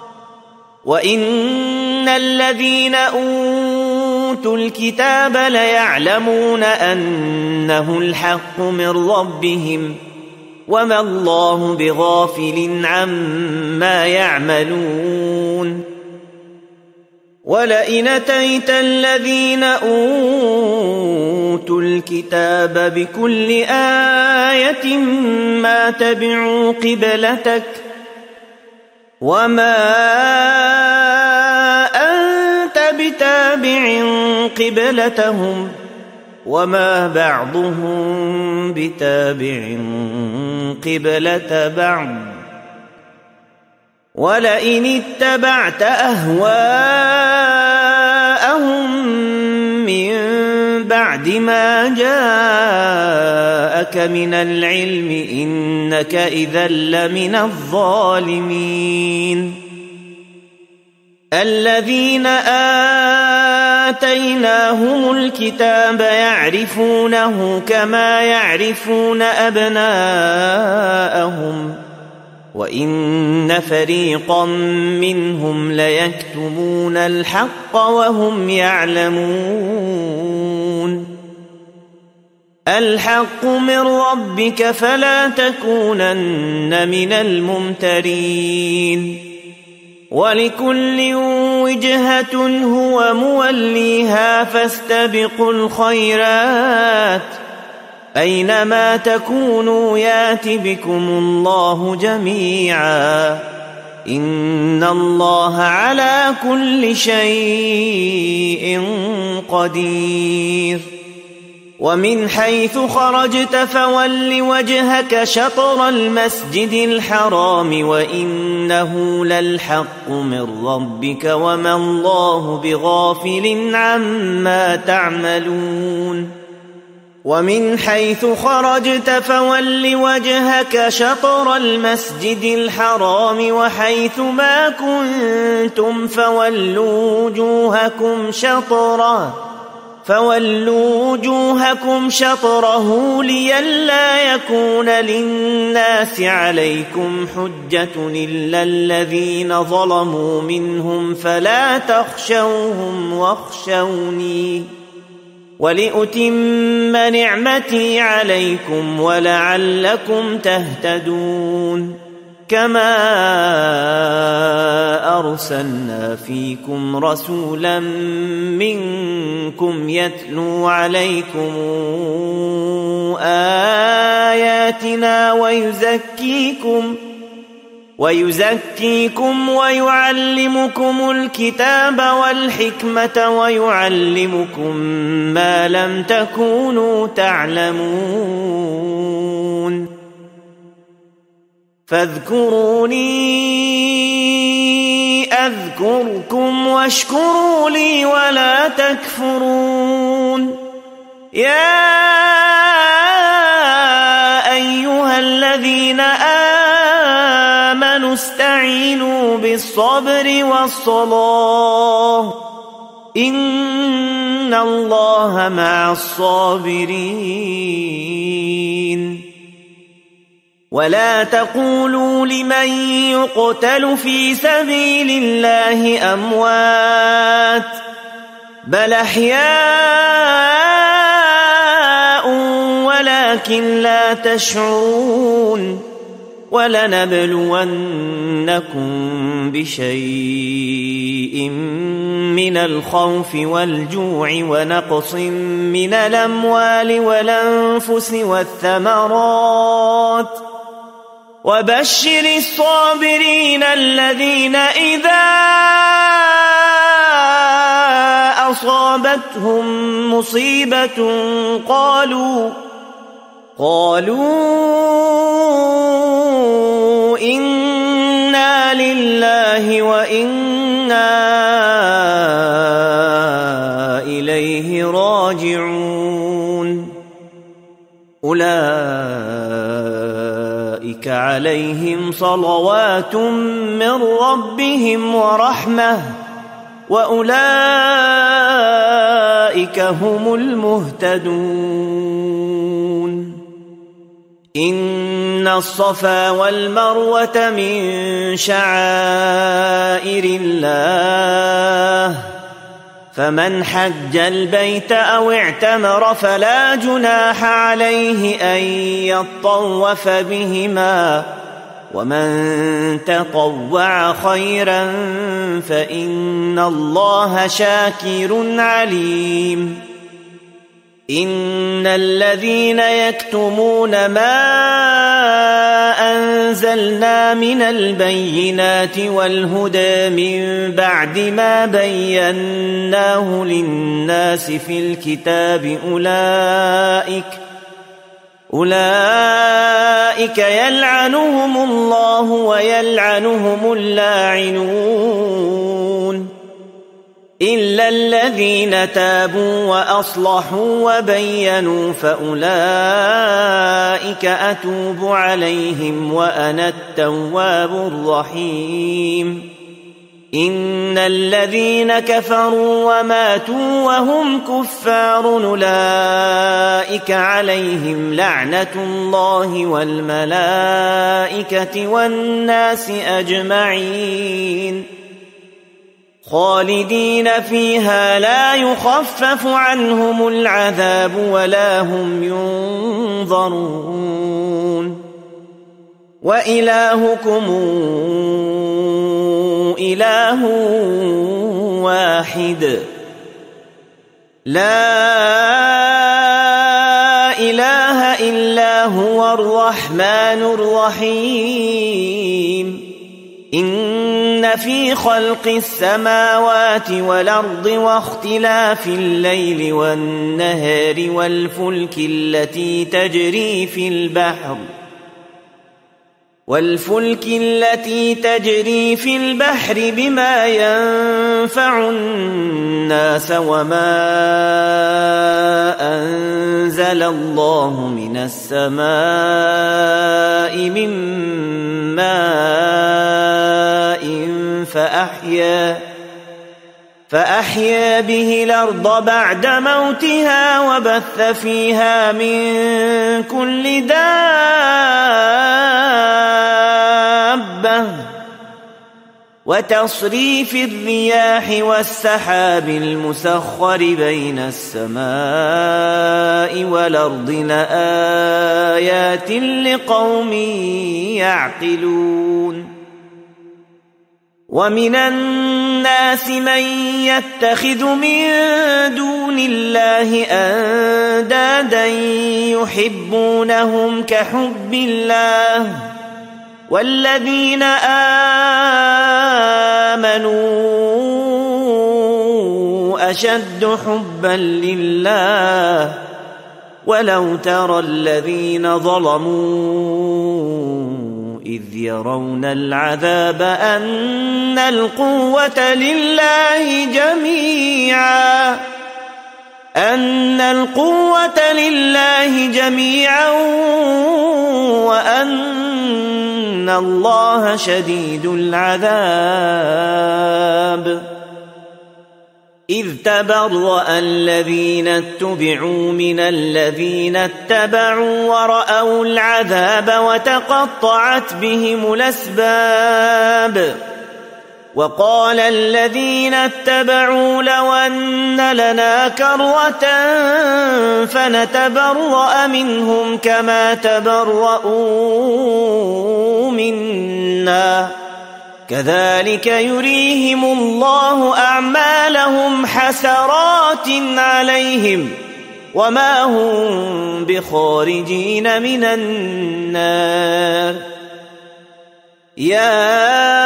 وإن الذين أوتوا الكتاب ليعلمون أنه الحق من ربهم وما الله بغافل عما يعملون ولئن أتيت الذين أوتوا الكتاب بكل آية ما تبعوا قبلتك وما أنت بتابع قبلتهم وما بعضهم بتابع قبلة بعض ولئن اتبعت أهواءهم من بعد ما جاءك من العلم إنك إذا لمن الظالمين الذين آتيناهم الكتاب يعرفونه كما يعرفون أبناءهم وإن فريقا منهم ليكتمون الحق وهم يعلمون الحق من ربك فلا تكونن من الممترين ولكل وجهة هو موليها فاستبقوا الخيرات أينما تكونوا يات بكم الله جميعا إن الله على كل شيء قدير ومن حيث خرجت فول وجهك شطر المسجد الحرام وإنه للحق من ربك وما الله بغافل عما تعملون ومن حيث خرجت فول وجهك شطر المسجد الحرام وحيث ما كنتم فولوا وجوهكم شطره فولوا وجوهكم شطره لئلا يكون للناس عليكم حجة إلا الذين ظلموا منهم فلا تخشوهم واخشوني ولأتم نعمتي عليكم ولعلكم تهتدون كما أرسلنا فيكم رسولا منكم يتلو عليكم آياتنا ويزكيكم ويزكيكم ويعلمكم الكتاب والحكمة ويعلمكم ما لم تكونوا تعلمون فاذكروني أذكركم واشكروا لي ولا تكفرون يا أيها الذين آمنوا استعينوا بالصبر والصلاة إن الله مع الصابرين ولا تقولوا لمن يقتل في سبيل الله أموات بل أحياء ولكن لا تشعرون ولنبلونكم بشيء من الخوف والجوع ونقص من الأموال والأنفس والثمرات وبشر الصابرين الذين إذا أصابتهم مصيبة قالوا قالوا إنا لله وإنا إليه راجعون أولئك عليهم صلوات من ربهم ورحمة وأولئك هم المهتدون إن الصفا والمروة من شعائر الله فمن حج البيت أو اعتمر فلا جناح عليه أن يطوف بهما ومن تطوع خيرا فإن الله شاكر عليم إن الذين يكتمون ما أنزلنا من البينات والهدى من بعد ما بيناه للناس في الكتاب أولئك أولئك يلعنهم الله ويلعنهم اللاعنون إلا الذين تابوا وأصلحوا وبينوا فأولئك أتوب عليهم وأنا التواب الرحيم إن الذين كفروا وماتوا وهم كفار أولئك عليهم لعنة الله والملائكة والناس أجمعين خالدين فيها لا يخفف عنهم العذاب ولا هم ينظرون وإلهكم إله واحد لا إله إلا هو الرحمن الرحيم إن في خلق السماوات والأرض واختلاف الليل والنهار والفلك التي تجري في البحر والفلك التي تجري في البحر بما ينفع الناس وما أنزل الله من السماء من ماء فأحيا فأحيا به الأرض بعد موتها وبث فيها من كل دابة وتصريف الرياح والسحاب المسخر بين السماء والأرض لآيات لقوم يعقلون ومن الناس من يتخذ من دون الله أندادا يحبونهم كحب الله والذين آمنوا أشد حبا لله ولو ترى الذين ظلموا إذ يرون العذاب أن القوة لله جميعا أن القوة لله جميعا وأن الله شديد العذاب إذ تبرأ الذين اتبعوا من الذين اتبعوا ورأوا العذاب وتقطعت بهم الأسباب وقال الذين اتبعوا لو أن لنا كرة فنتبرأ منهم كما تبرؤوا منا كذلك يريهم الله أعمالهم حسرات عليهم وما هم بخارجين من النار. يا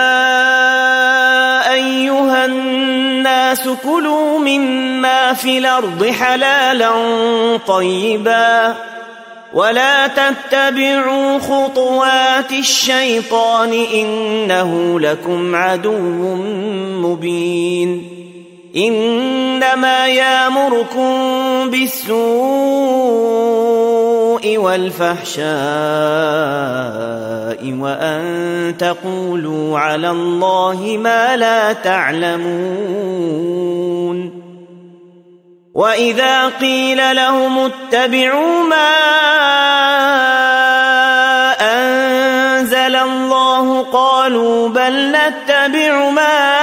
أيها الناس كلوا مما في الأرض حلالا طيبا ولا تتبعوا خطوات الشيطان إنه لكم عدو مبين. إنما يأمركم بالسوء والفحشاء وأن تقولوا على الله ما لا تعلمون. وإذا قيل لهم اتبعوا ما أنزل الله قالوا بل نتبع ما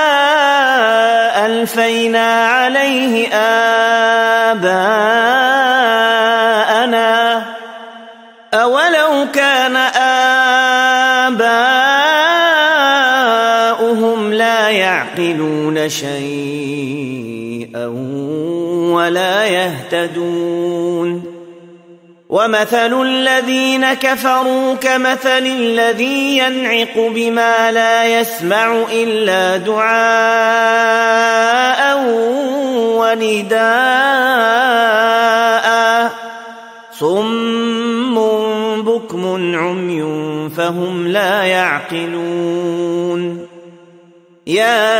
ألفينا عليه آباءنا أولو كان آباؤهم لا يعقلون شيئا ولا يهتدون. ومثل الذين كفروا كمثل الذي ينعق بما لا يسمع إلا دعاء ونداء صم بكم عمي فهم لا يعقلون. يا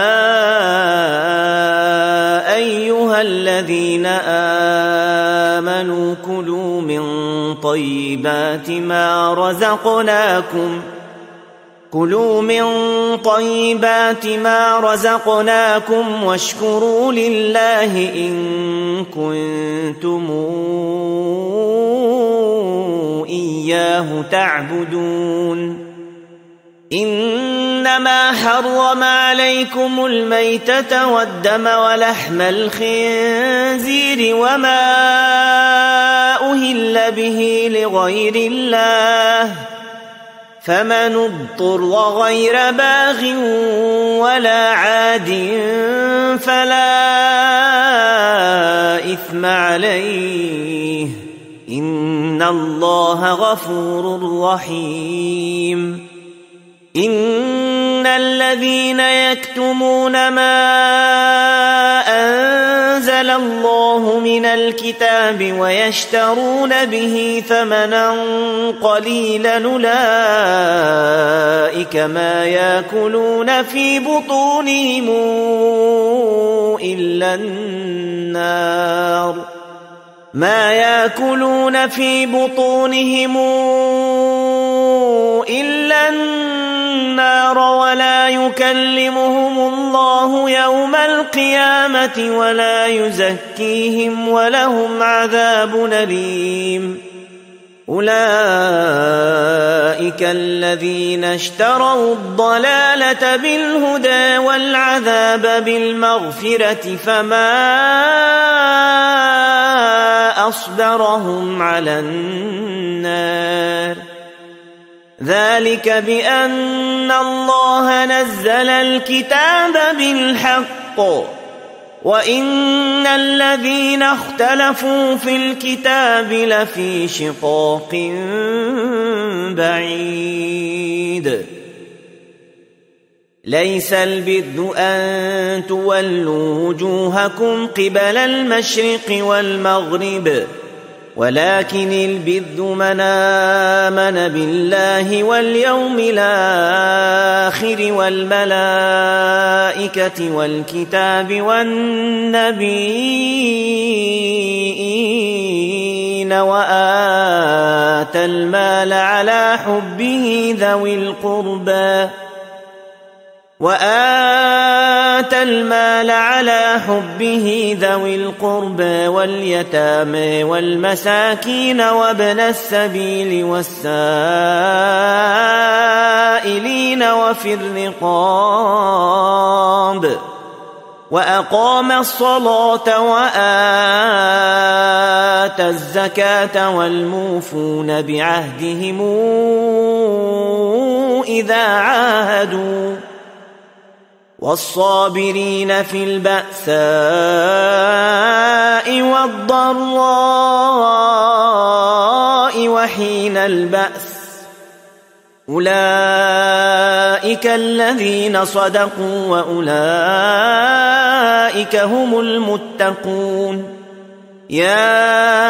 أيها الذين آمنوا كلوا من طيبات ما رزقناكم كلوا من طيبات ما رزقناكم واشكروا لله إن كنتم إياه تعبدون. إنما حرم عليكم الميتة والدم ولحم الخنزير وما أهل به لغير الله فمن اضطر غير باغ ولا عاد فلا إثم عليه إن الله غفور رحيم. إن الذين يكتمون ما أنزل الله من الكتاب ويشترون به ثمنا قليلا أولئك ما يأكلون في بطونهم إلا النار ما يأكلون في بطونهم إلا النار ولا يكلمهم الله يوم القيامة ولا يزكيهم ولهم عذاب أليم. أولئك الذين اشتروا الضلالة بالهدى والعذاب بالمغفرة فما أصبرهم على النار ذلك بأن الله نزل الكتاب بالحق وإن الذين اختلفوا في الكتاب لفي شقاق بعيد. ليس البر أن تولوا وجوهكم قبل المشرق والمغرب ولكن البر من آمن بالله واليوم الآخر والملائكة والكتاب والنبيين وآتى المال على حبه ذوي القربى وآتى المال على حبه ذوي القربى واليتامى والمساكين وابن السبيل والسائلين السائلين وفي الرقاب وأقام الصلاة وآتى الزكاة والموفون بعهدهم إذا عاهدوا والصابرين في البأساء والضراء وحين البأس أولئك الذين صدقوا وأولئك هم المتقون. يا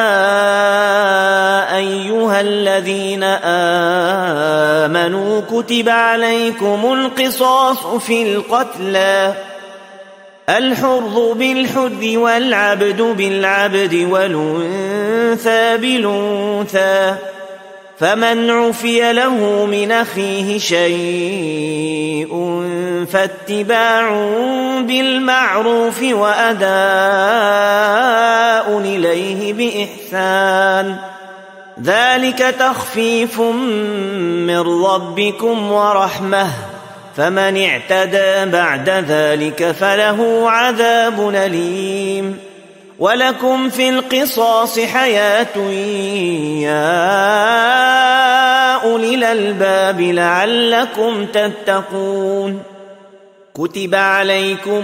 أيها الذين آمنوا كتب عليكم القصاص في القتلى الحر بالحر والعبد بالعبد والأنثى بالأنثى فمن عفي له من أخيه شيء فاتباع بالمعروف وأداء إليه بإحسان ذلك تخفيف من ربكم ورحمة فمن اعتدى بعد ذلك فله عذاب أليم. ولكم في القصاص حياة يا أولي الألباب لعلكم تتقون. كتب عليكم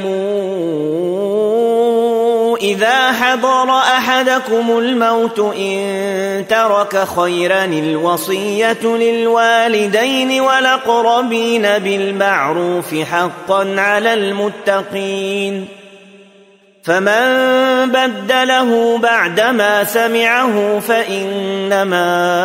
إذا حضر أحدكم الموت إن ترك خيرا الوصية للوالدين والأقربين بالمعروف حقا على المتقين فمن بدله بعدما سمعه فإنما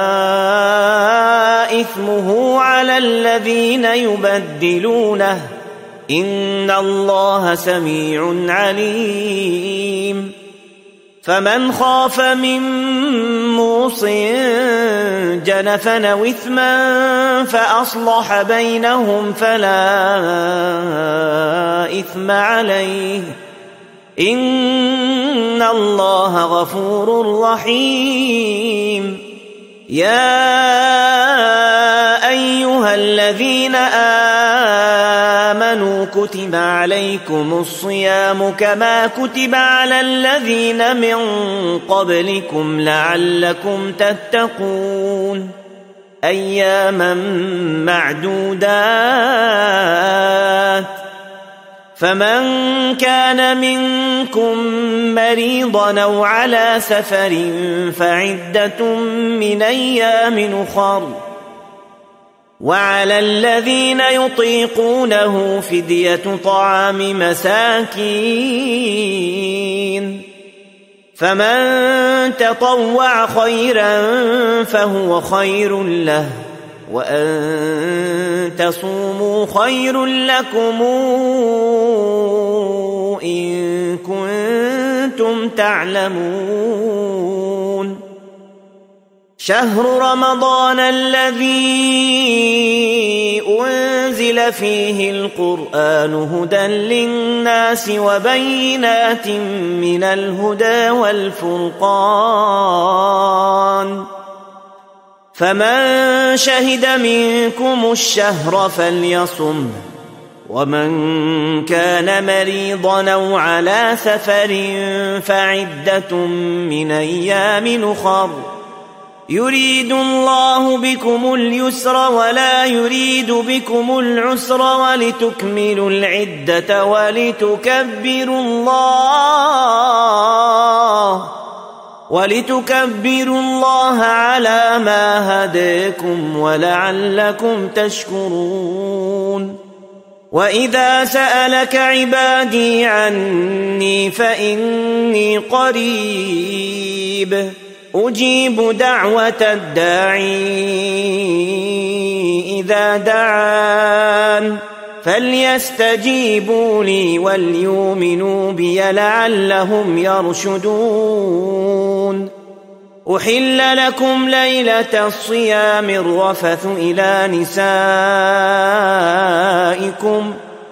إثمه على الذين يبدلونه إن الله سميع عليم. فمن خاف من موص جنفا أو إثما فأصلح بينهم فلا إثم عليه إن الله غفور رحيم. يا أيها الذين آمنوا كتب عليكم الصيام كما كتب على الذين من قبلكم لعلكم تتقون أياما معدودات فمن كان منكم مريضا أو على سفر فعدة من أيام أخر وعلى الذين يطيقونه فدية طعام مساكين فمن تطوع خيرا فهو خير له وأن تصوموا خير لكم إن كنتم تعلمون. شهر رمضان الذي أنزل فيه القرآن هدى للناس وبينات من الهدى والفرقان فمن شهد منكم الشهر فليصم ومن كان مريضا أو على سفر فعدة من أيام أخر يريد الله بكم اليسر ولا يريد بكم العسر ولتكملوا العدة ولتكبروا الله ولتكبروا الله على ما هداكم ولعلكم تشكرون. وإذا سألك عبادي عني فإني قريب أجيب دعوة الداعي إذا دعان فليستجيبوا لي وليؤمنوا بي لعلهم يرشدون. أحل لكم ليلة الصيام الرفث إلى نسائكم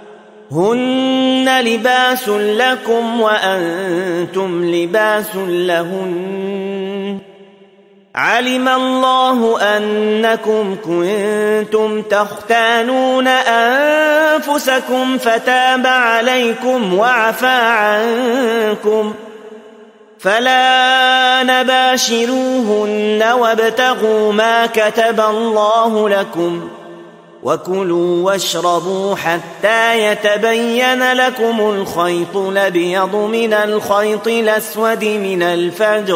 هن لباس لكم وأنتم لباس لهن علم الله أنكم كنتم تختانون أنفسكم فتاب عليكم وعفى عنكم فلا نباشروهن وابتغوا ما كتب الله لكم وكلوا واشربوا حتى يتبين لكم الخيط الأبيض من الخيط الأسود من الفجر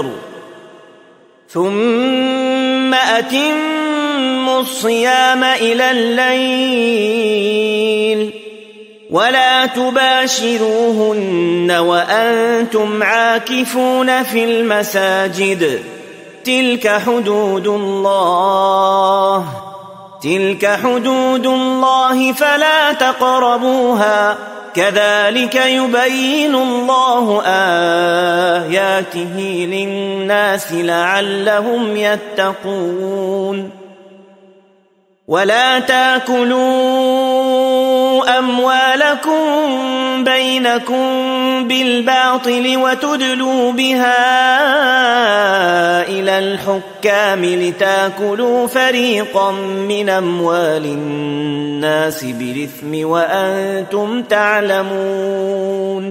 ثم أتموا الصيام إلى الليل ولا تباشروهن وأنتم عاكفون في المساجد تلك حدود الله تلك حدود الله فلا تقربوها كذلك يبين الله آياته للناس لعلهم يتقون ولا تأكلوا أموالكم بينكم بالباطل وتدلوا بها إلى الحكام لتأكلوا فريقا من أموال الناس بالإثم وأنتم تعلمون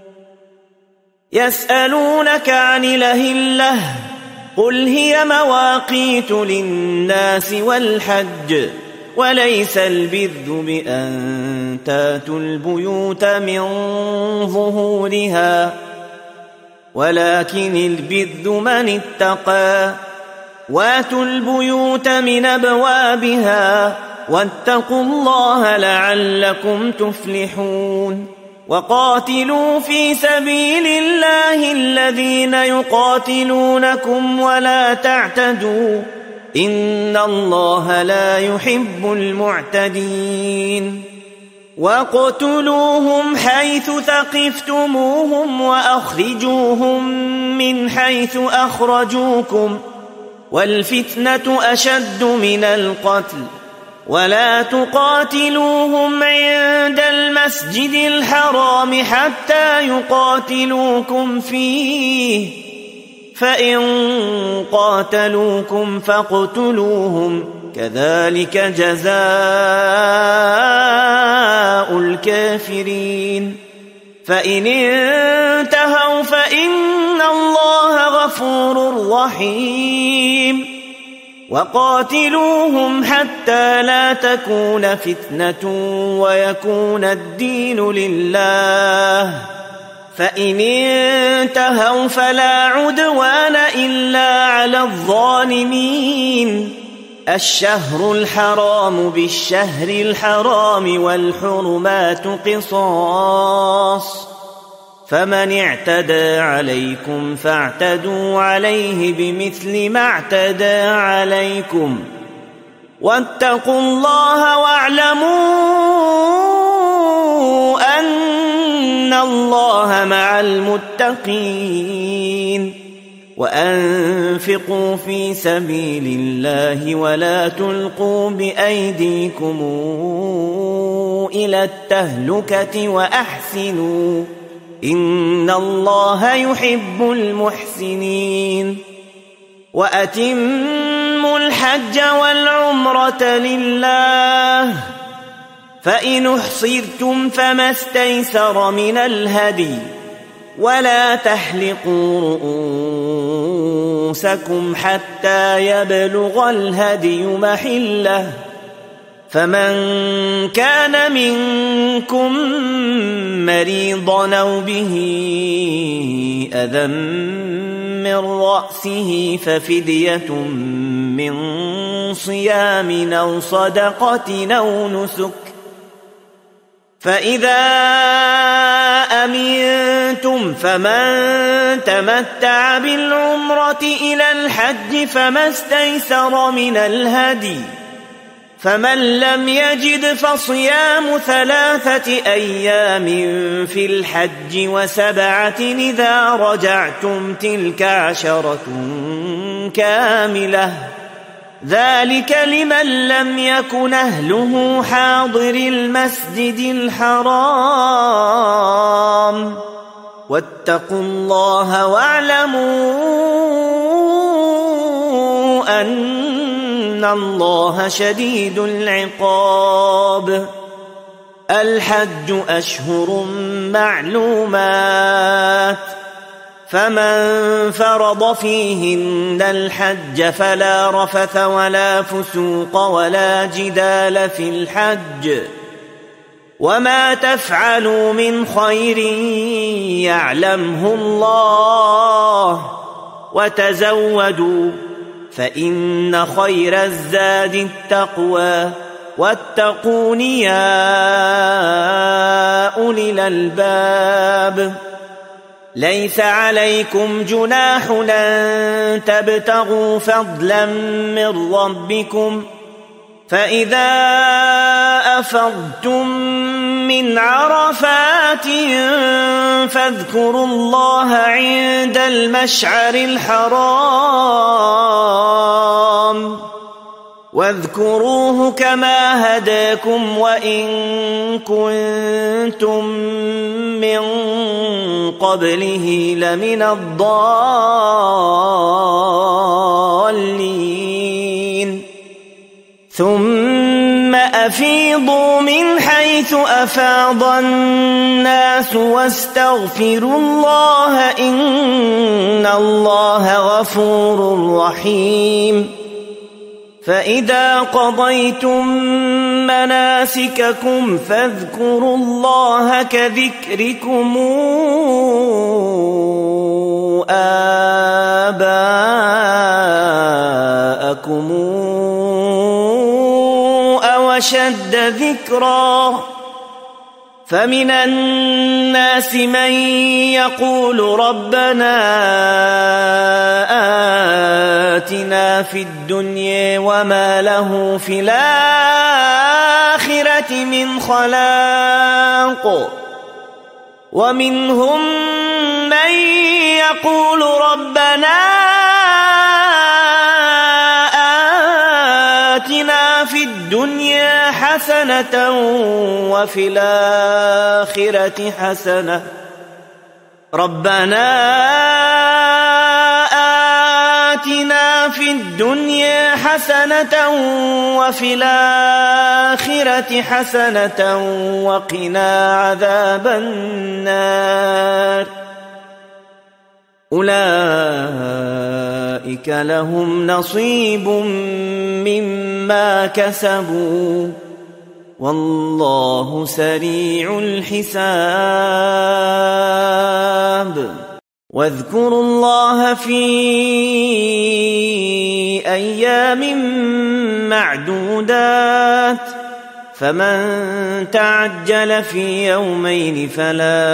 يسألونك عن الأهلة قل هي مواقيت للناس والحج وليس البر بأن تاتوا البيوت من ظهورها ولكن البر من اتقى واتوا البيوت من أبوابها واتقوا الله لعلكم تفلحون وقاتلوا في سبيل الله الذين يقاتلونكم ولا تعتدوا إن الله لا يحب المعتدين واقتلوهم حيث ثقفتموهم وأخرجوهم من حيث أخرجوكم والفتنة أشد من القتل ولا تقاتلوهم عند المسجد الحرام حتى يقاتلوكم فيه فإن قاتلوكم فاقتلوهم كذلك جزاء الكافرين فإن انتهوا فإن الله غفور رحيم وقاتلوهم حتى لا تكون فتنة ويكون الدين لله فإن انتهوا فلا عدوان إلا على الظالمين الشهر الحرام بالشهر الحرام والحرمات قصاص فمن اعتدى عليكم فاعتدوا عليه بمثل ما اعتدى عليكم واتقوا الله واعلموا أن الله مع المتقين وأنفقوا في سبيل الله ولا تلقوا بأيديكم إلى التهلكة وأحسنوا إن الله يحب المحسنين وأتموا الحج والعمرة لله فإن احصرتم فما استيسر من الهدي ولا تحلقوا رؤوسكم حتى يبلغ الهدي محله فمن كان منكم مريضا أو به أذى من رأسه ففدية من صيام أو صدقة أو نسك فإذا أمنتم فمن تمتع بالعمرة إلى الحج فما استيسر من الهدي فمن لم يجد فصيام ثلاثة أيام في الحج وسبعة إذا رجعتم تلك عشرة كاملة ذلك لمن لم يكن أهله حاضر المسجد الحرام واتقوا الله واعلموا واعلموا أن الله شديد العقاب. الحج أشهر معلومات، فمن فرض فيهن الحج فلا رفث ولا فسوق ولا جدال في الحج، وما تفعلوا من خير يعلمه الله، وتزودوا فإن خير الزاد التقوى، واتقون يا أولي الألباب. ليس عليكم جناح أن تبتغوا فضلا من ربكم، فإذا أفضتم من عرفات فاذكروا الله عند المشعر الحرام، واذكروه كما هداكم وإن كنتم من قبله لمن الضالين. ثم أفيضوا من حيث أفاض الناس واستغفروا الله إن الله غفور رحيم. فإذا قضيتم مناسككم فاذكروا الله كذكركم آباءكم أو أشد ذكرا. فمن الناس من يقول ربنا آتنا في الدنيا وما له في الآخرة من خلاق، ومنهم من يقول ربنا آتنا في الدنيا حسنة وفي الآخرة حسنة ربنا آتنا في الدنيا حسنة وفي الآخرة حسنة وقنا عذاب النار. أولئك لهم نصيب مما كسبوا والله سريع الحساب. واذكروا الله في أيام معدودات، فمن تعجل في يومين فلا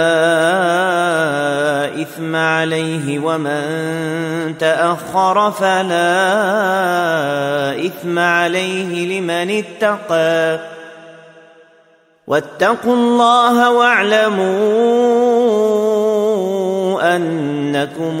إثم عليه، ومن تأخر فلا إثم عليه لمن اتقى. واتقوا الله واعلموا أنكم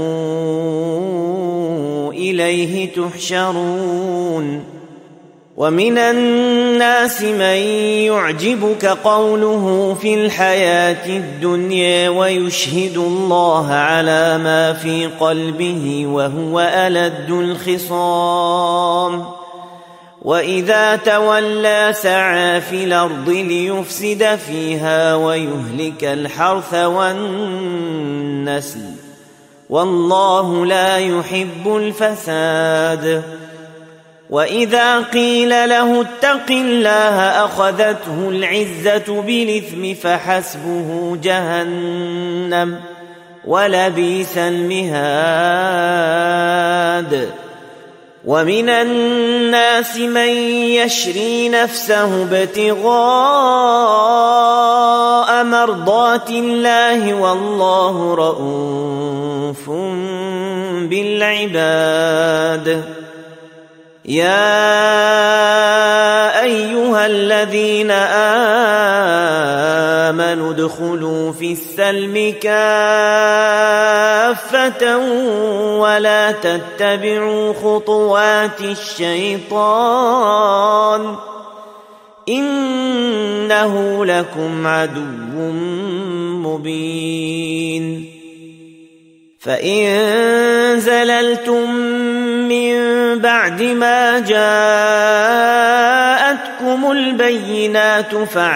إليه تحشرون. ومن الناس من يعجبك قوله في الحياة الدنيا ويشهد الله على ما في قلبه وهو ألد الخصام، وإذا تولى سعى في الأرض ليفسد فيها ويهلك الحرث والنسل، والله لا يحب الفساد. وإذا قيل له اتق الله أخذته العزة بالإثم فحسبه جهنم ولبئس المهاد. ومن الناس من يشري نفسه ابتغاء مرضات الله والله رؤوف بالعباد. يا أيها الذين آمنوا ادخلوا في السلم كافة ولا تتبعوا خطوات الشيطان إنه لكم عدو مبين. فإن زللتم من بعد ما جاءتكم البينات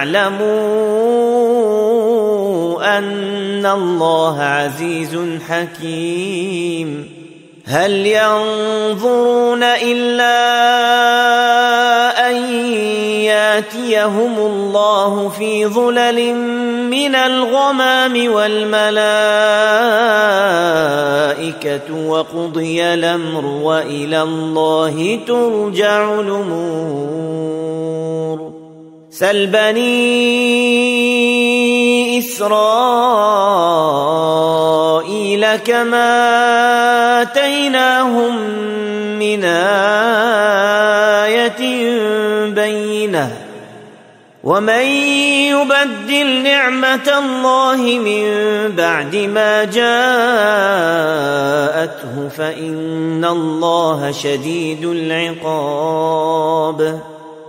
فاعلموا أن الله عزيز حكيم هل ينظرون إلا أن ياتيهم الله في ظلل من الغمام والملائكة وقضي الأمر وإلى الله ترجع الأمور سل بني إسرائيل كما آتيناهم من آية بينة ومن يبدل نعمة الله من بعد ما جاءته فإن الله شديد العقاب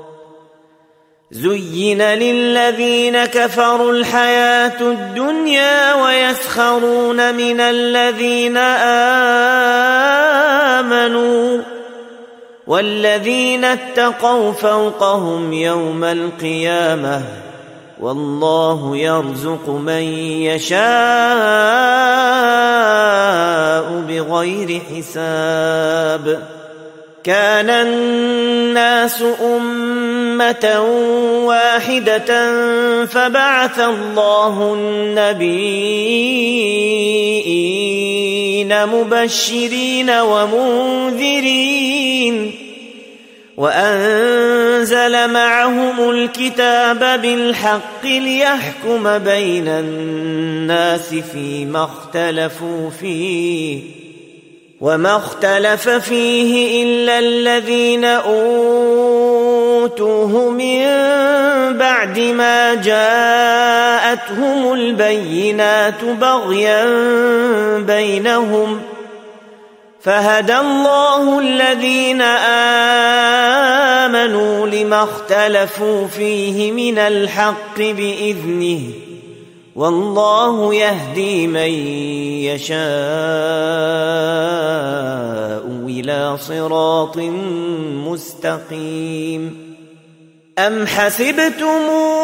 زين للذين كفروا الحياة الدنيا ويسخرون من الذين آمنوا والذين اتقوا فوقهم يوم القيامة والله يرزق من يشاء بغير حساب كان الناس أمة واحدة فبعث الله النبيين مبشرين ومنذرين وأنزل معهم الكتاب بالحق ليحكم بين الناس فيما اختلفوا فيه وما اختلف فيه إلا الذين أوتوه من بعد ما جاءتهم البينات بغيا بينهم فهدى الله الذين آمنوا لما اختلفوا فيه من الحق بإذنه والله يهدي من يشاء إلى صراط مستقيم أم حسبتم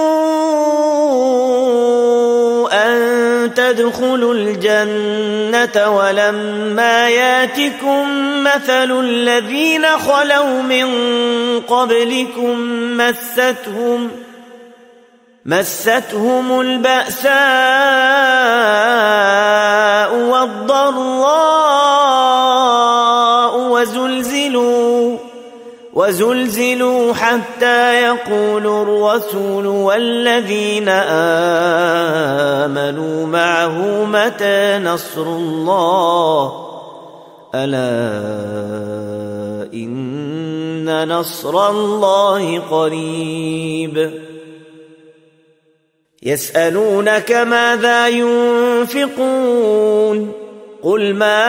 أن تدخلوا الجنة ولما ياتكم مثل الذين خلوا من قبلكم مستهم مستهم البأساء والضراء وزلزلوا وزلزلوا حتى يقول الرسول والذين آمنوا معه متى نصر الله ألا إن نصر الله قريب يسألونك ماذا ينفقون قل ما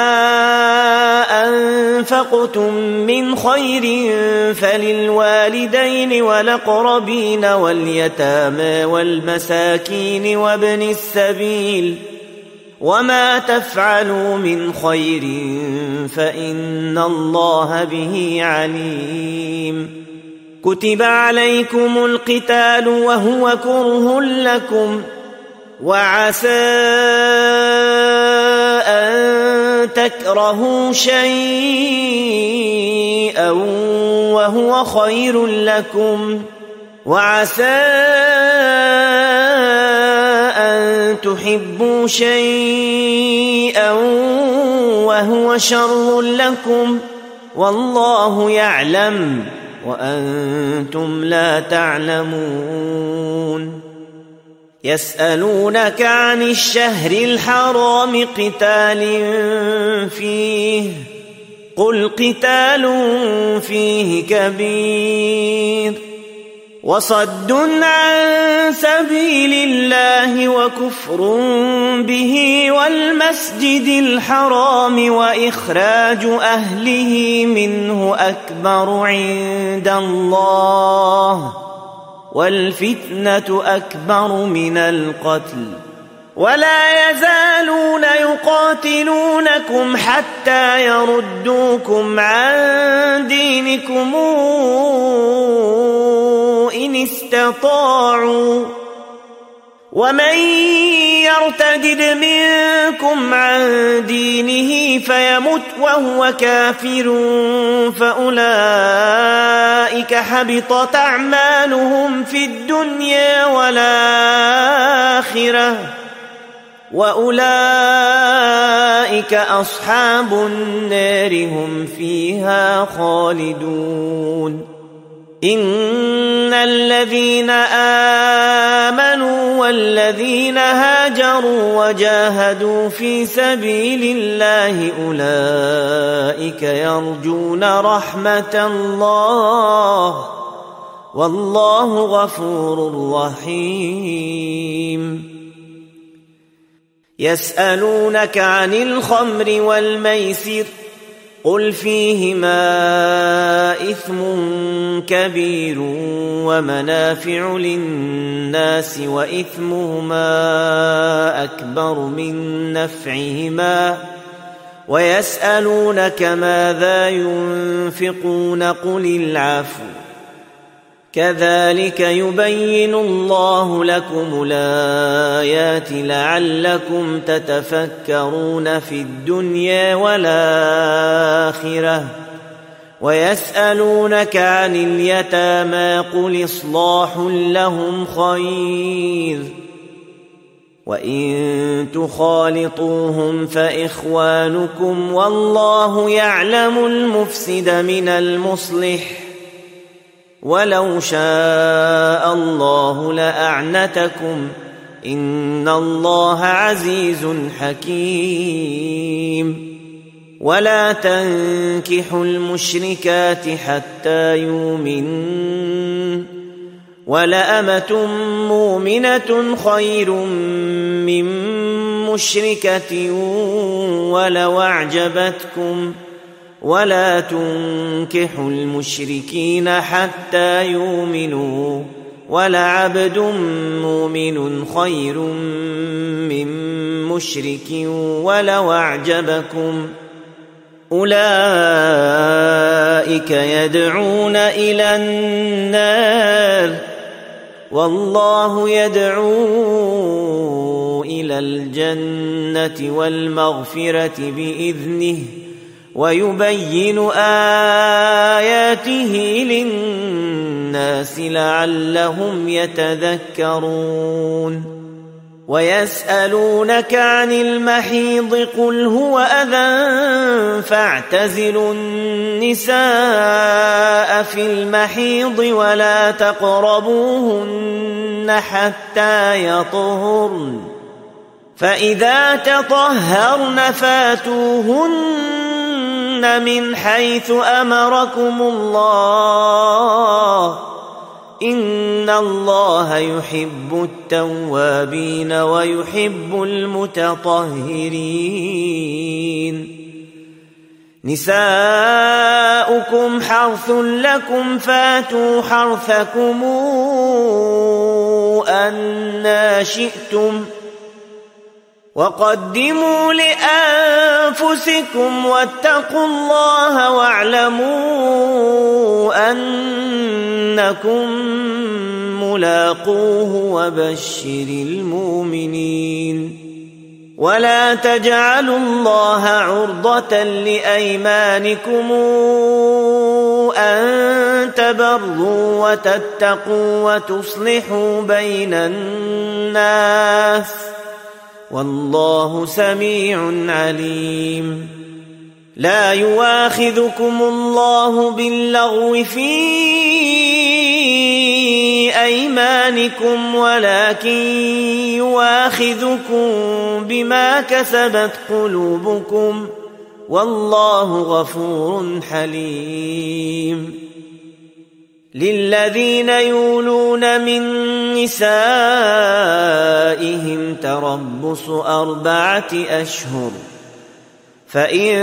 أنفقتم من خير فللوالدين والأقربين واليتامى والمساكين وابن السبيل وما تفعلوا من خير فإن الله به عليم كتب عليكم القتال وهو كره لكم وعسى أن تكرهوا شيئا وهو خير لكم وعسى أن تحبوا شيئا وهو شر لكم والله يعلم وأنتم لا تعلمون يسألونك عن الشهر الحرام قتال فيه قل قتال فيه كبير وصد عن سبيل الله وكفر به والمسجد الحرام وإخراج أهله منه أكبر عند الله والفتنة أكبر من القتل ولا يزالون يقاتلونكم حتى يردوكم عن دينكم إن استطاعوا ومن يرتد منكم عن دينه فيمت وهو كافر فأولئك حبطت أعمالهم في الدنيا والآخرة وأولئك أصحاب النار هم فيها خالدون إن الذين آمنوا والذين هاجروا وجاهدوا في سبيل الله أولئك يرجون رحمة الله والله غفور رحيم يسألونك عن الخمر والميسر قل فيهما إثم كبير ومنافع للناس وإثمهما أكبر من نفعهما ويسألونك ماذا ينفقون قل العفو كذلك يبين الله لكم الآيات لعلكم تتفكرون في الدنيا والآخرة ويسألونك عن اليتامى قل إصلاح لهم خير وإن تخالطوهم فإخوانكم والله يعلم المفسد من المصلح ولو شاء الله لأعنتكم إن الله عزيز حكيم ولا تنكحوا المشركات حتى يؤمنن ولأمة مؤمنة خير من مشركة ولو أعجبتكم ولا تنكحوا المشركين حتى يؤمنوا ولعبد مؤمن خير من مشرك ولو أعجبكم أولئك يدعون إلى النار والله يدعو إلى الجنة والمغفرة بإذنه ويبين آياته للناس لعلهم يتذكرون ويسألونك عن المحيض قل هو أذى فاعتزلوا النساء في المحيض ولا تقربوهن حتى يطهرن فإذا تطهرن فاتوهن من حيث أمركم الله إن الله يحب التوابين ويحب المتطهرين نساؤكم حرث لكم فاتوا حرثكم أنى شئتم وقدموا لأنفسكم واتقوا الله واعلموا أنكم ملاقوه وبشر المؤمنين ولا تجعلوا الله عرضة لأيمانكم أن تبروا وتتقوا وتصلحوا بين الناس والله سميع عليم لا يؤاخذكم الله باللغو في أيمانكم ولكن يؤاخذكم بما كسبت قلوبكم والله غفور حليم للذين يولون من نسائهم تربص أربعة أشهر فإن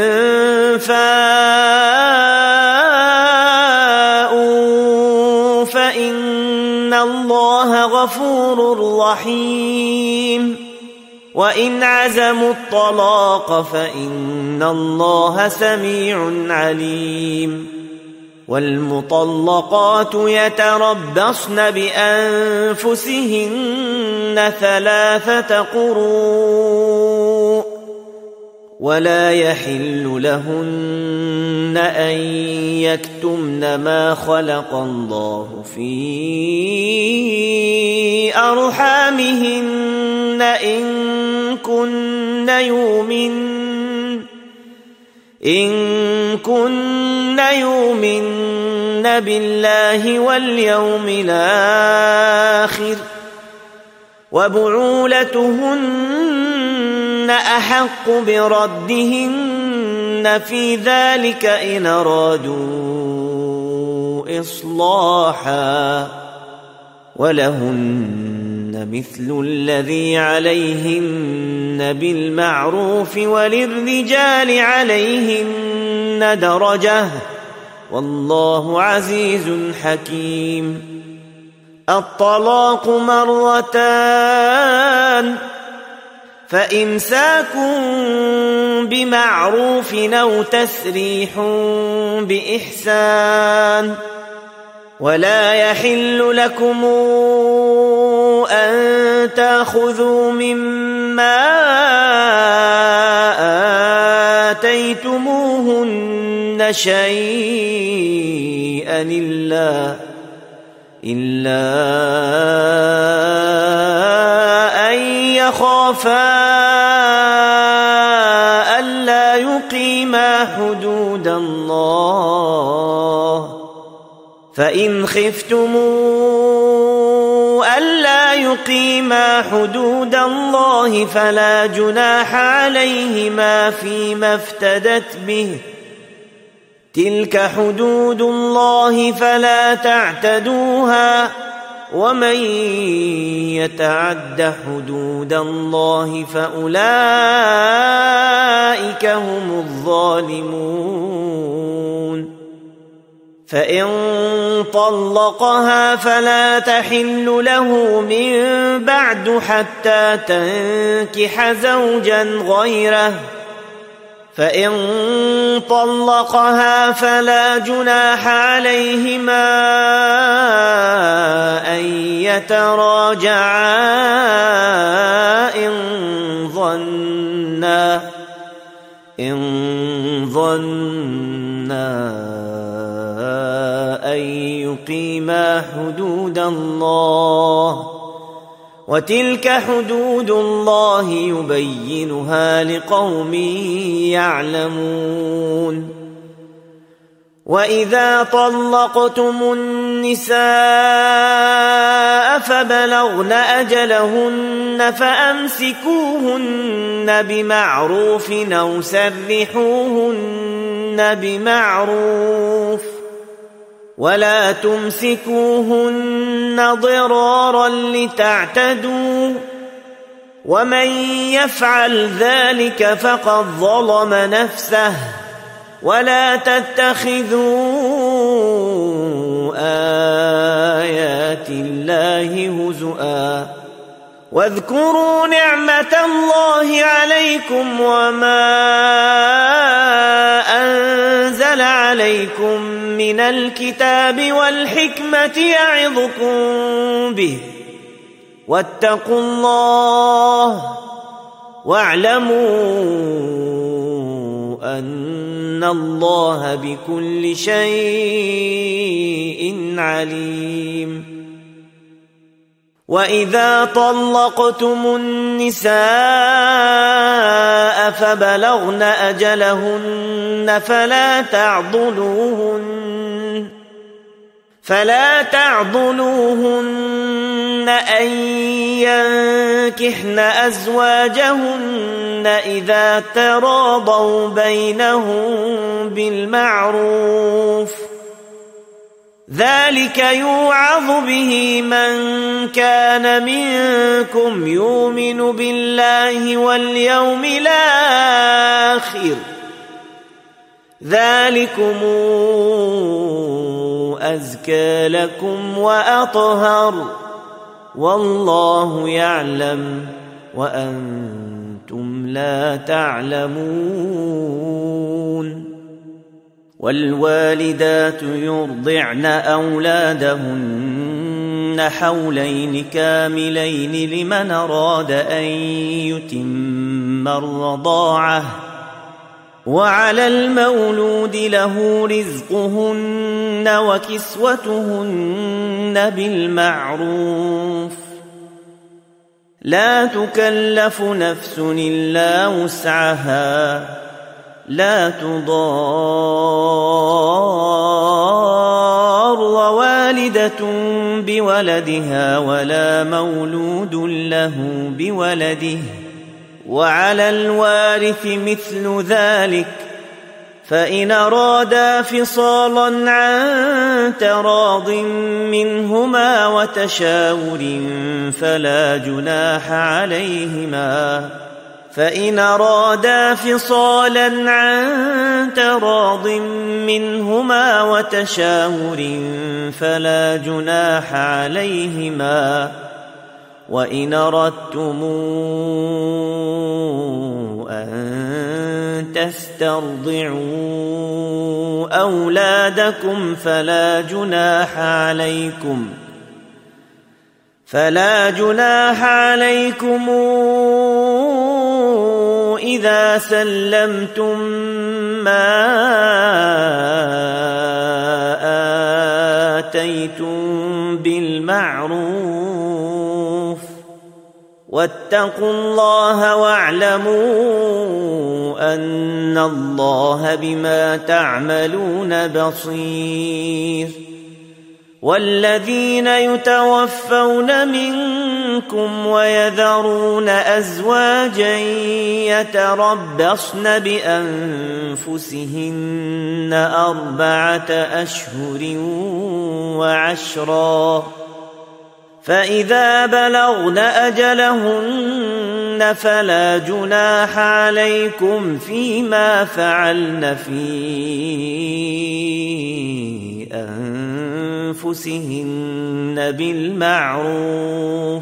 فاءوا فإن الله غفور رحيم وإن عزموا الطلاق فإن الله سميع عليم والمطلقات يتربصن بأنفسهن ثلاثة قروء ولا يحل لهن أن يكتمن ما خلق الله في أرحامهن إن كن يؤمن إن كن يؤمن بالله واليوم الآخر وبعولتهن أحق بردهن في ذلك إن أرادوا إصلاحا ولهن مثل الذي عليهن بالمعروف وللرجال عليهن درجة والله عزيز حكيم. الطلاق مرتان فإمساك بمعروف أو تسريح بإحسان ولا يحل لكم أن تأخذوا مما آتيتموهن شيئا إلا إلا أن يخافا ألا يقيما حدود الله فإن خفتموا ألا يقيما حدود الله فلا جناح عليهما فيما افتدت به تلك حدود الله فلا تعتدوها ومن يتعد حدود الله فأولئك هم الظالمون. فإن طلقها فلا تحل له من بعد حتى تنكح زوجا غيره فإن طلقها فلا جناح عليهما أن يتراجعا إن ظنا إن ظنا أن يقيما حدود الله وتلك حدود الله يبينها لقوم يعلمون. وإذا طلقتم النساء فبلغن أجلهن فأمسكوهن بمعروف أو سرحوهن بمعروف ولا تمسكوهن ضرارا لتعتدوا ومن يفعل ذلك فقد ظلم نفسه ولا تتخذوا آيات الله هزؤا واذكروا نعمة الله عليكم وما أنزل عليكم من الكتاب والحكمة يعظكم به واتقوا الله واعلموا أن الله بكل شيء عليم. وإذا طلقتم النساء فبلغن أجلهن فلا تعضلوهن فلا تعضلوهن أن ينكحن أزواجهن إذا تراضوا بينهم بالمعروف ذلك يوعظ به من كان منكم يؤمن بالله واليوم الآخر ذلكم أزكى لكم وأطهر والله يعلم وأنتم لا تعلمون. والوالدات يرضعن أولادهن حولين كاملين لمن أراد أن يتم الرضاعة، وعلى المولود له رزقهن وكسوتهن بالمعروف، لا تكلف نفس إلا وسعها، لا تضار والدة بولدها ولا مولود له بولده، وعلى الوارث مثل ذلك، فإن أرادا فصالا عن تراض منهما وتشاور فلا جناح عليهما فإن أرادا فصالا عن تراض منهما وتشاور فلا جناح عليهما. وإن أردتم أن تسترضعوا أولادكم فلا جناح عليكم فلا جناح عليكم إذا سلمتم ما آتيتم بالمعروف، واتقوا الله واعلموا أن الله بما تعملون بصير. والذين يتوفون منكم ويذرون أزواجا يتربصن بأنفسهن أربعة أشهر وعشرا، فإذا بلغن أجلهن فلا جناح عليكم فيما فعلن في أنفسهن بالمعروف،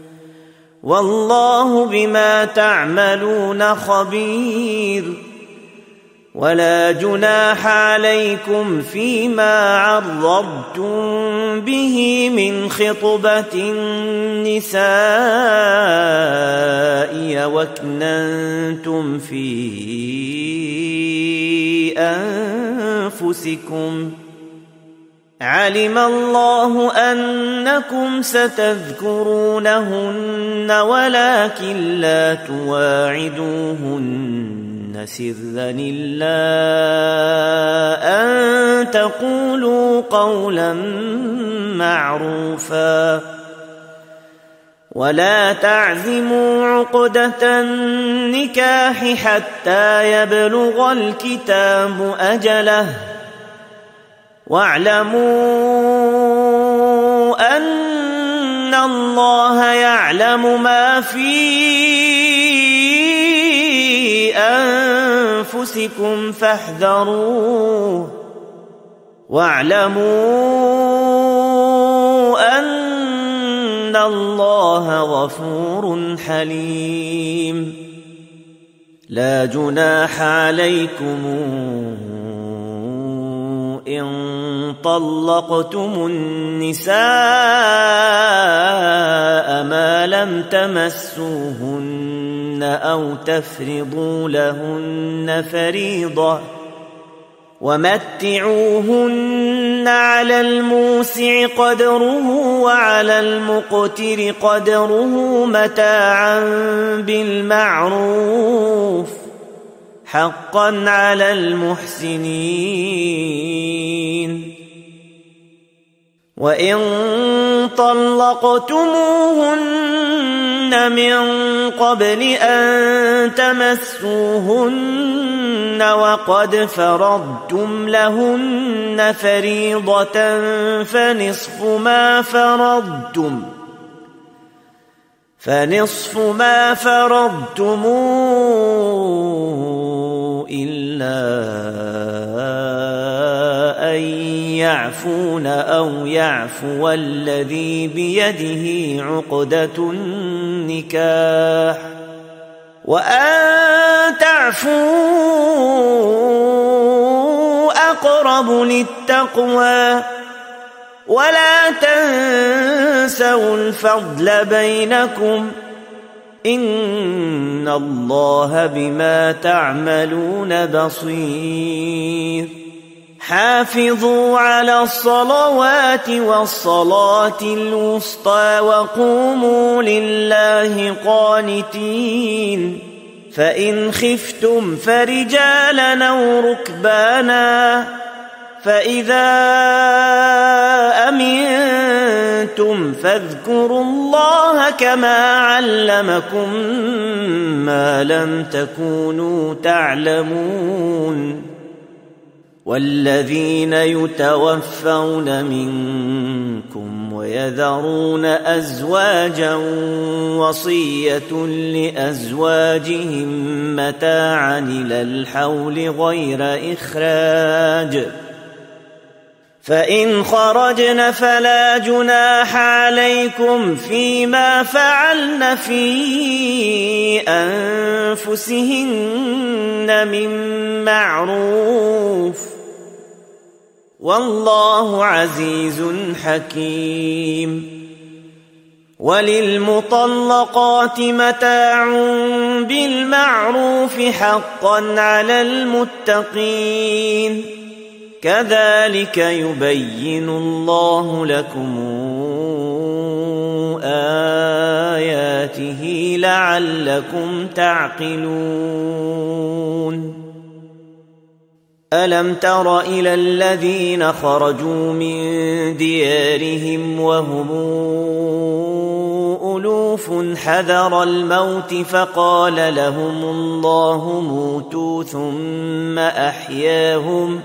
والله بما تعملون خبير. ولا جناح عليكم فيما عرضتم به من خطبة النساء وأكننتم في أنفسكم، علم الله أنكم ستذكرونهن ولكن لا تواعدوهن سرا إلا أن تقولوا قولا معروفا، ولا تعزموا عقدة النكاح حتى يبلغ الكتاب أجله، واعلموا أن الله يعلم ما في أنفسكم فاحذروه، واعلموا أن الله غفور حليم. لا جناح عليكم إن طلقتم النساء ما لم تمسوهن أو تفرضوا لهن فريضة، ومتعوهن على الموسع قدره وعلى المقتر قدره متاعا بالمعروف، حقا على المحسنين. وإن طلقتموهن من قبل أن تمسوهن وقد فرضتم لهن فريضة فنصف ما فرضتم فنصف ما فرضتم إلا أن يعفون أو يعفو الذي بيده عقدة النكاح وأن تعفوا أقرب للتقوى ولا تنسوا الفضل بينكم إن الله بما تعملون بصير حافظوا على الصلوات والصلاة الوسطى وقوموا لله قانتين فإن خفتم فرجالا أو ركبانا فإذا أمنتم فاذكروا الله كما علمكم ما لم تكونوا تعلمون والذين يتوفون منكم ويذرون أزواجا وصية لأزواجهم متاعا إلى الحول غير إخراج فإن خرجن فلا جناح عليكم فيما فعلن في أنفسهن من معروف والله عزيز حكيم وللمطلقات متاع بالمعروف حقا على المتقين كذلك يبين الله لكم آياته لعلكم تعقلون ألم تر إلى الذين خرجوا من ديارهم وهم ألوف حذر الموت فقال لهم الله موتوا ثم أحياهم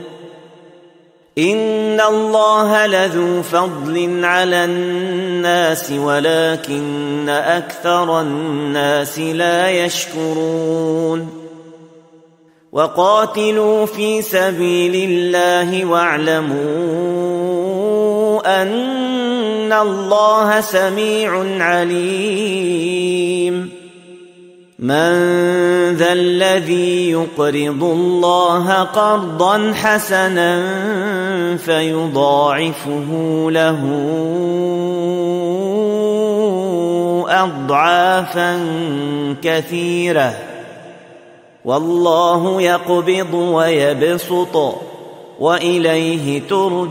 إن الله لذو فضل على الناس ولكن أكثر الناس لا يشكرون وقاتلوا في سبيل الله واعلموا أن الله سميع عليم من ذا الذي يقرض الله قرضا حسنا فيضاعفه له أضعافا كثيرة والله يقبض ويبسط وإليه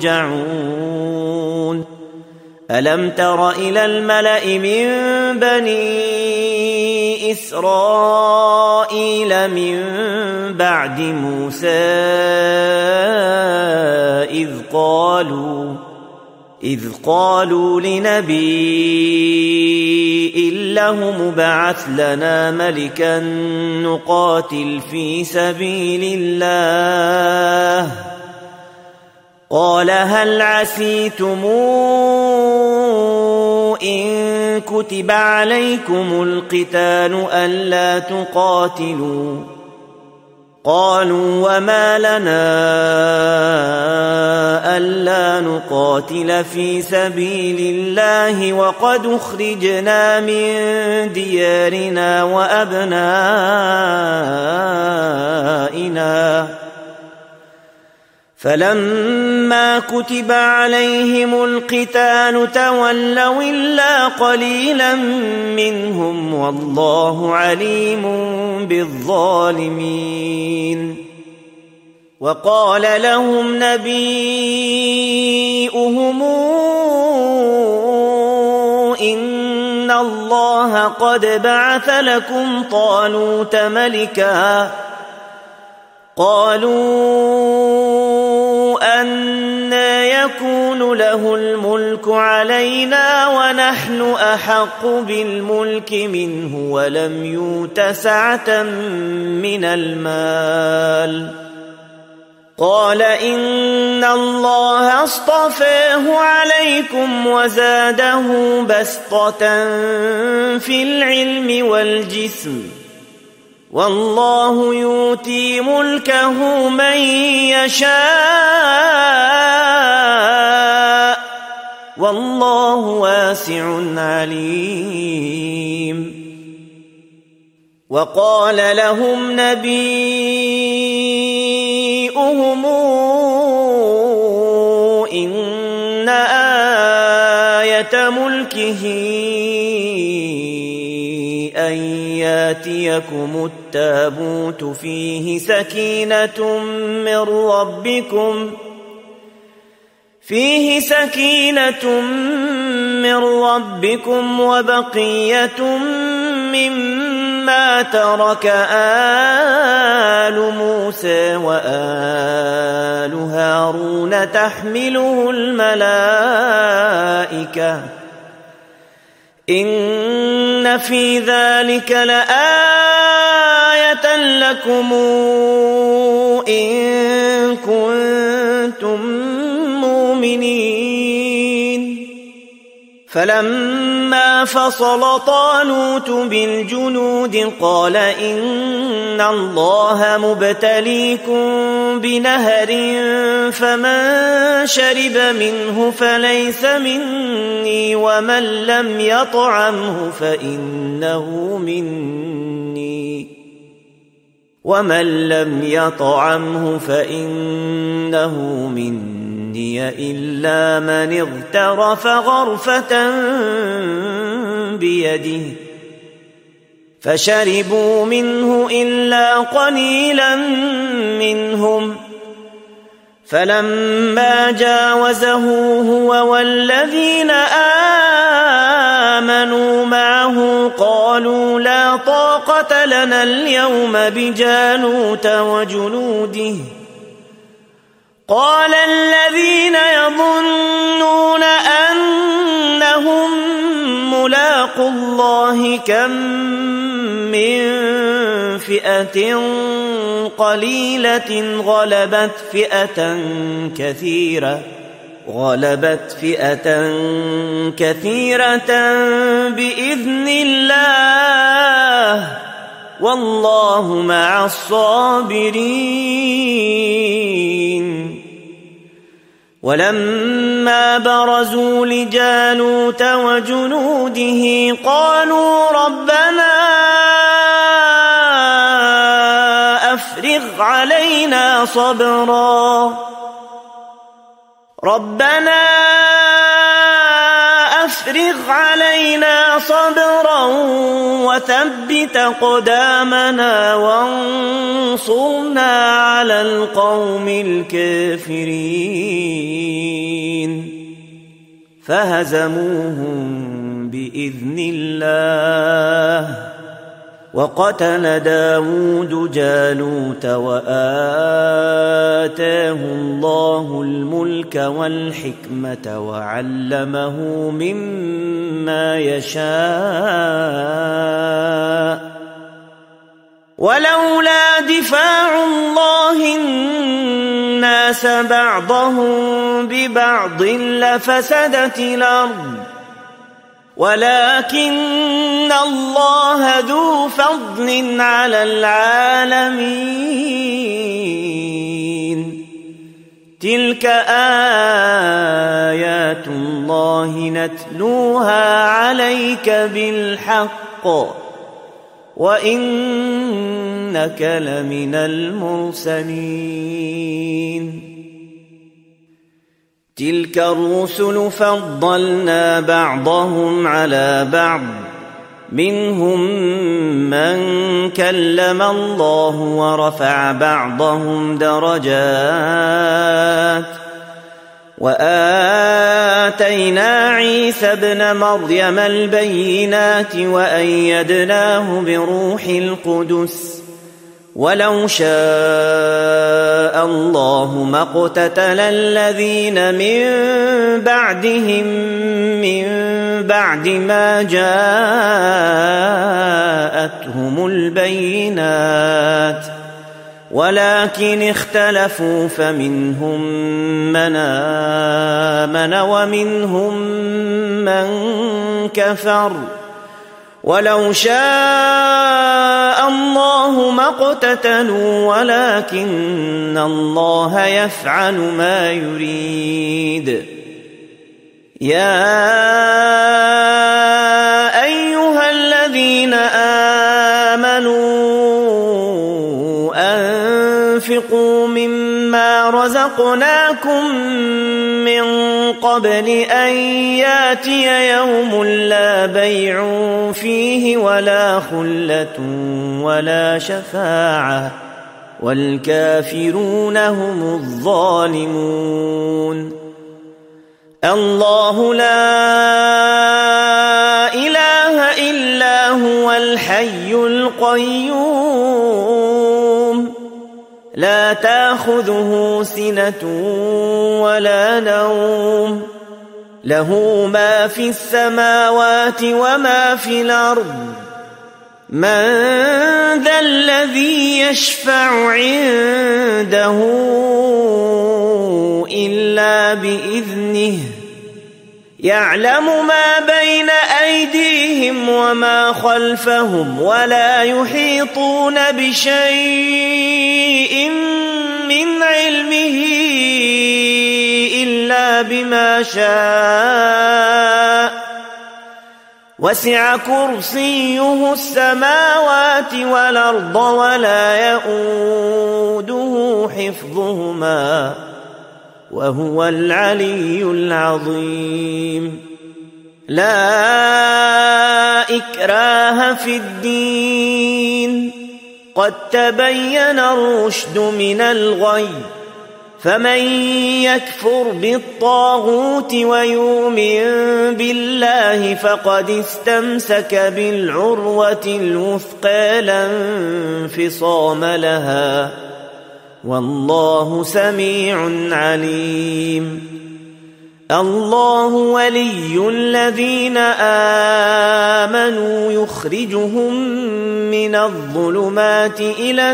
ترجعون ألم تر إلى الملأ من بني إسرائيل من بعد موسى إذ قالوا إذ قالوا لنبي له مبعث لنا ملكا نقاتل في سبيل الله قال هل عسيتم إن كتب عليكم القتال ألا تقاتلوا قالوا وما لنا ألا نقاتل في سبيل الله وقد أخرجنا من ديارنا وأبنائنا فلما كتب عليهم القتال تولوا إلا قليلا منهم والله عليم بالظالمين وقال لهم نبيؤهم إن الله قد بعث لكم طالوت ملكا قالوا أنى يكون له الملك علينا ونحن أحق بالملك منه ولم يؤت سعة من المال قال إن الله اصطفاه عليكم وزاده بسطة في العلم والجسم والله يؤتي ملكه من يشاء والله واسع عليم وقال لهم نبيؤهم إن آية ملكه أن ياتيكم التابوت فيه سكينة من ربكم فيه سكينة من ربكم وبقية مما ترك آل موسى وآل هارون تحمله الملائكة إن في ذلك لآية لكم إن كنتم مؤمنين. فلما فصل طالوت بالجنود قال إن الله مبتليكم بنهر فمن شرب منه فليس مني ومن لم يطعمه فإنه مني ومن لم يطعمه فإنه مني إلا من اغترف غرفة بيده فشربوا منه إلا قليلا منهم. فلما جاوزه هو والذين آمنوا معه قالوا لا طاقة لنا اليوم بجالوت وجنوده قال الذين يظنون أنهم ملاقو الله كم من فئة قليلة غلبت فئة كثيرة غلبت فئة كثيرة بإذن الله والله مع الصابرين. ولما برزوا لجالوت وجنوده قالوا ربنا أفرغ علينا صبرا ربنا أفرغ علينا صبرا وثبت أقدامنا وانصرنا على القوم الكافرين. فهزموهم بإذن الله وقتل داود جالوت وآتاه الله الملك والحكمة وعلمه مما يشاء ولولا دفاع الله الناس بعضهم ببعض لفسدت الأرض ولكن الله ذو فضل على العالمين. تلك آيات الله نتلوها عليك بالحق وإنك لمن المرسلين. تلك الرسل فضلنا بعضهم على بعض منهم من كلم الله ورفع بعضهم درجات وآتينا عيسى ابن مريم البينات وأيدناه بروح القدس ولو شاء الله ما اقتتل الذين من بعدهم من بعد ما جاءتهم البينات ولكن اختلفوا فمنهم من آمن ومنهم من كفر ولو شاء الله ما اقتتلوا ولكن الله يفعل ما يريد. يا أيها الذين آمنوا تنفقوا مما رزقناكم من قبل أن ياتي يوم لا بيع فيه ولا خلة ولا شفاعة والكافرون هم الظالمون. الله لا إله إلا هو الحي القيوم لا تأخذه سنة ولا نوم له ما في السماوات وما في الأرض من ذا الذي يشفع عنده إلا بإذنه يعلم ما بين أيديهم وما خلفهم ولا يحيطون بشيء من علمه إلا بما شاء وسع كرسيه السماوات والأرض ولا يؤوده حفظهما وهو العلي العظيم. لا إكراه في الدين قد تبين الرشد من الغي فمن يكفر بالطاغوت ويؤمن بالله فقد استمسك بالعروة الوثقى لا انفصام لها والله سميع عليم. الله ولي الذين آمنوا يخرجهم من الظلمات إلى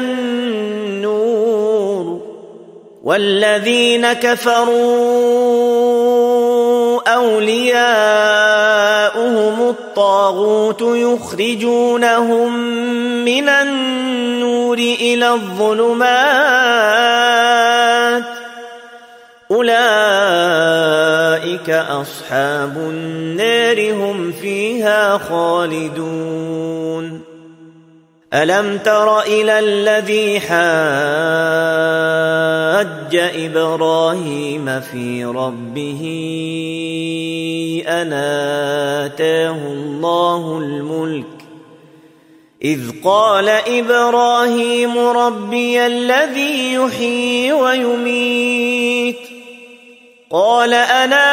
النور والذين كفروا أولياؤهم الطاغوت يخرجونهم من النور إلى الظلمات أولئك أصحاب النار هم فيها خالدون. ألم تر إلى الذي حاج إبراهيم في ربه أن آتاه الله الملك إذ قال إبراهيم ربي الذي يحيي ويميت قال أنا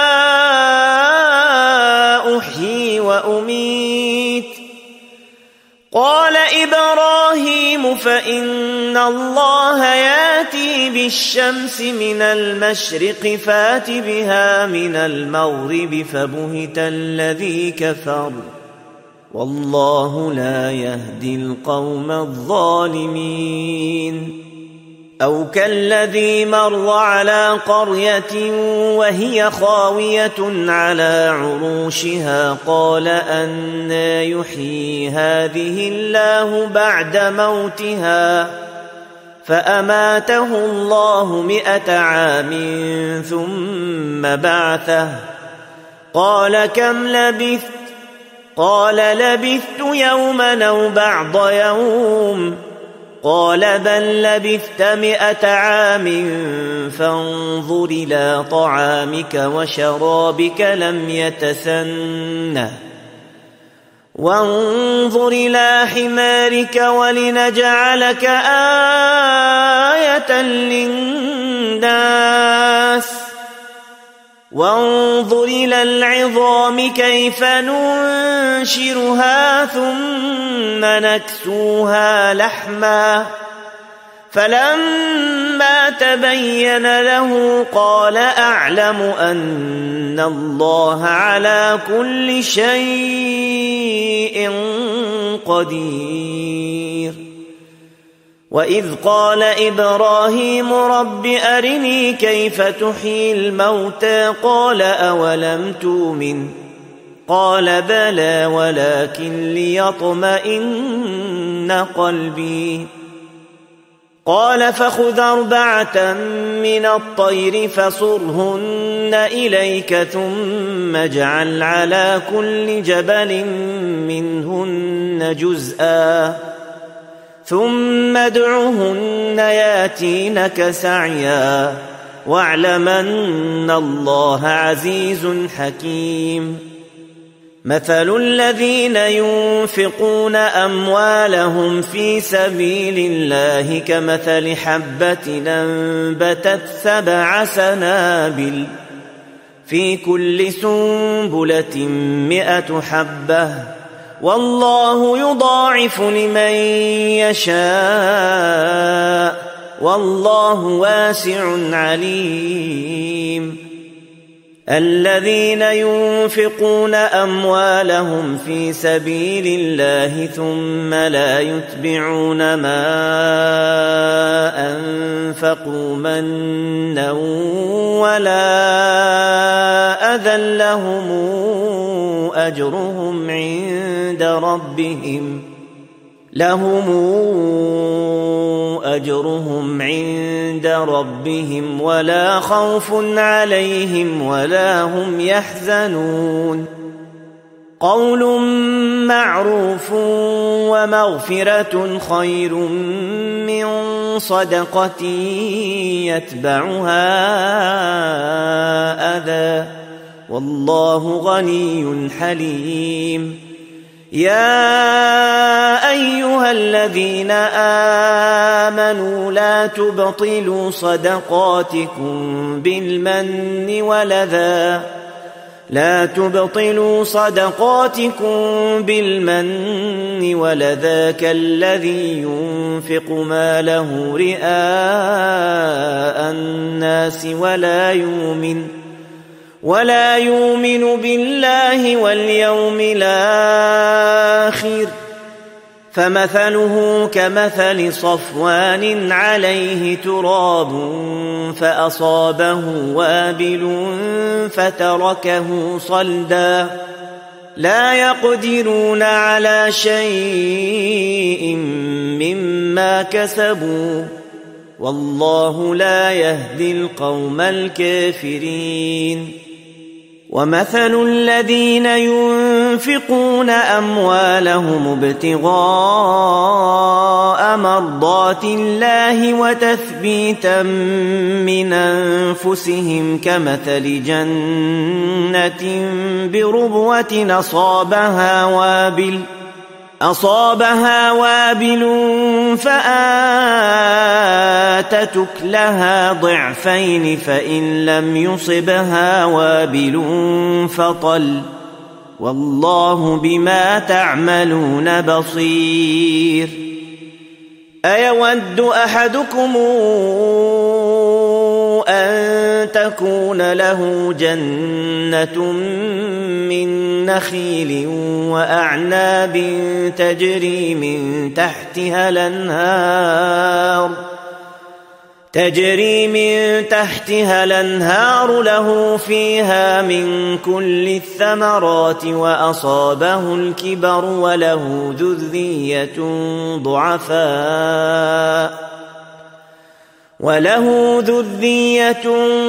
أحيي وأميت قال إبراهيم فإن الله يأتي بالشمس من المشرق فات بها من المغرب فبهت الذي كفر والله لا يهدي القوم الظالمين. أو كالذي مر على قرية وهي خاوية على عروشها قال أنى يحيي هذه الله بعد موتها فأماته الله مئة عام ثم بعثه قال كم لبثت قال لبثت يوما أو بعض يوم قال بل لبثت مئة عام فانظر إلى طعامك وشرابك لم يتسنه وانظر إلى حمارك ولنجعلك آية للناس وانظر إلى العظام كيف ننشرها ثم نكسوها لحما فلما تبين له قال أعلم أن الله على كل شيء قدير. وإذ قال إبراهيم رب أرني كيف تحيي الموتى قال أولم تؤمن قال بلى ولكن ليطمئن قلبي قال فخذ أربعة من الطير فصرهن إليك ثم اجعل على كل جبل منهن جزءا ثم ادعهن ياتينك سعيا واعلم أن الله عزيز حكيم مثل الذين ينفقون أموالهم في سبيل الله كمثل حبة أنبتت سبع سنابل في كل سنبلة مئة حبة والله يضاعف لمن يشاء والله واسع عليم الذين ينفقون أموالهم في سبيل الله ثم لا يتبعون ما أنفقوا منا ولا أذى لهم أجرهم عند ربهم لهم أجرهم عند ربهم ولا خوف عليهم ولا هم يحزنون قول معروف ومغفرة خير من صدقة يتبعها أذى والله غني حليم يا أيها الذين آمنوا لا تبطلوا صدقاتكم بالمن والأذى لا تبطلوا صدقاتكم بالمن والأذى كالذي ينفق ماله رئاء الناس ولا يؤمن ولا يؤمن بالله واليوم الآخر فمثله كمثل صفوان عليه تراب فأصابه وابل فتركه صلدا لا يقدرون على شيء مما كسبوا والله لا يهدي القوم الكافرين ومثل الذين ينفقون أموالهم ابتغاء مرضات الله وتثبيتا من أنفسهم كمثل جنة بربوة أصابها وابل أصابها وابل فآتت أكلها ضعفين فإن لم يصبها وابل فطل والله بما تعملون بصير أيود أحدكم أن تكون له جنة من نخيل وأعناب تجري من تحتها الأنهار تجري من تحتها الأنهار له فيها من كل الثمرات وأصابه الكبر وله ذرية ضعفاء وله ذرية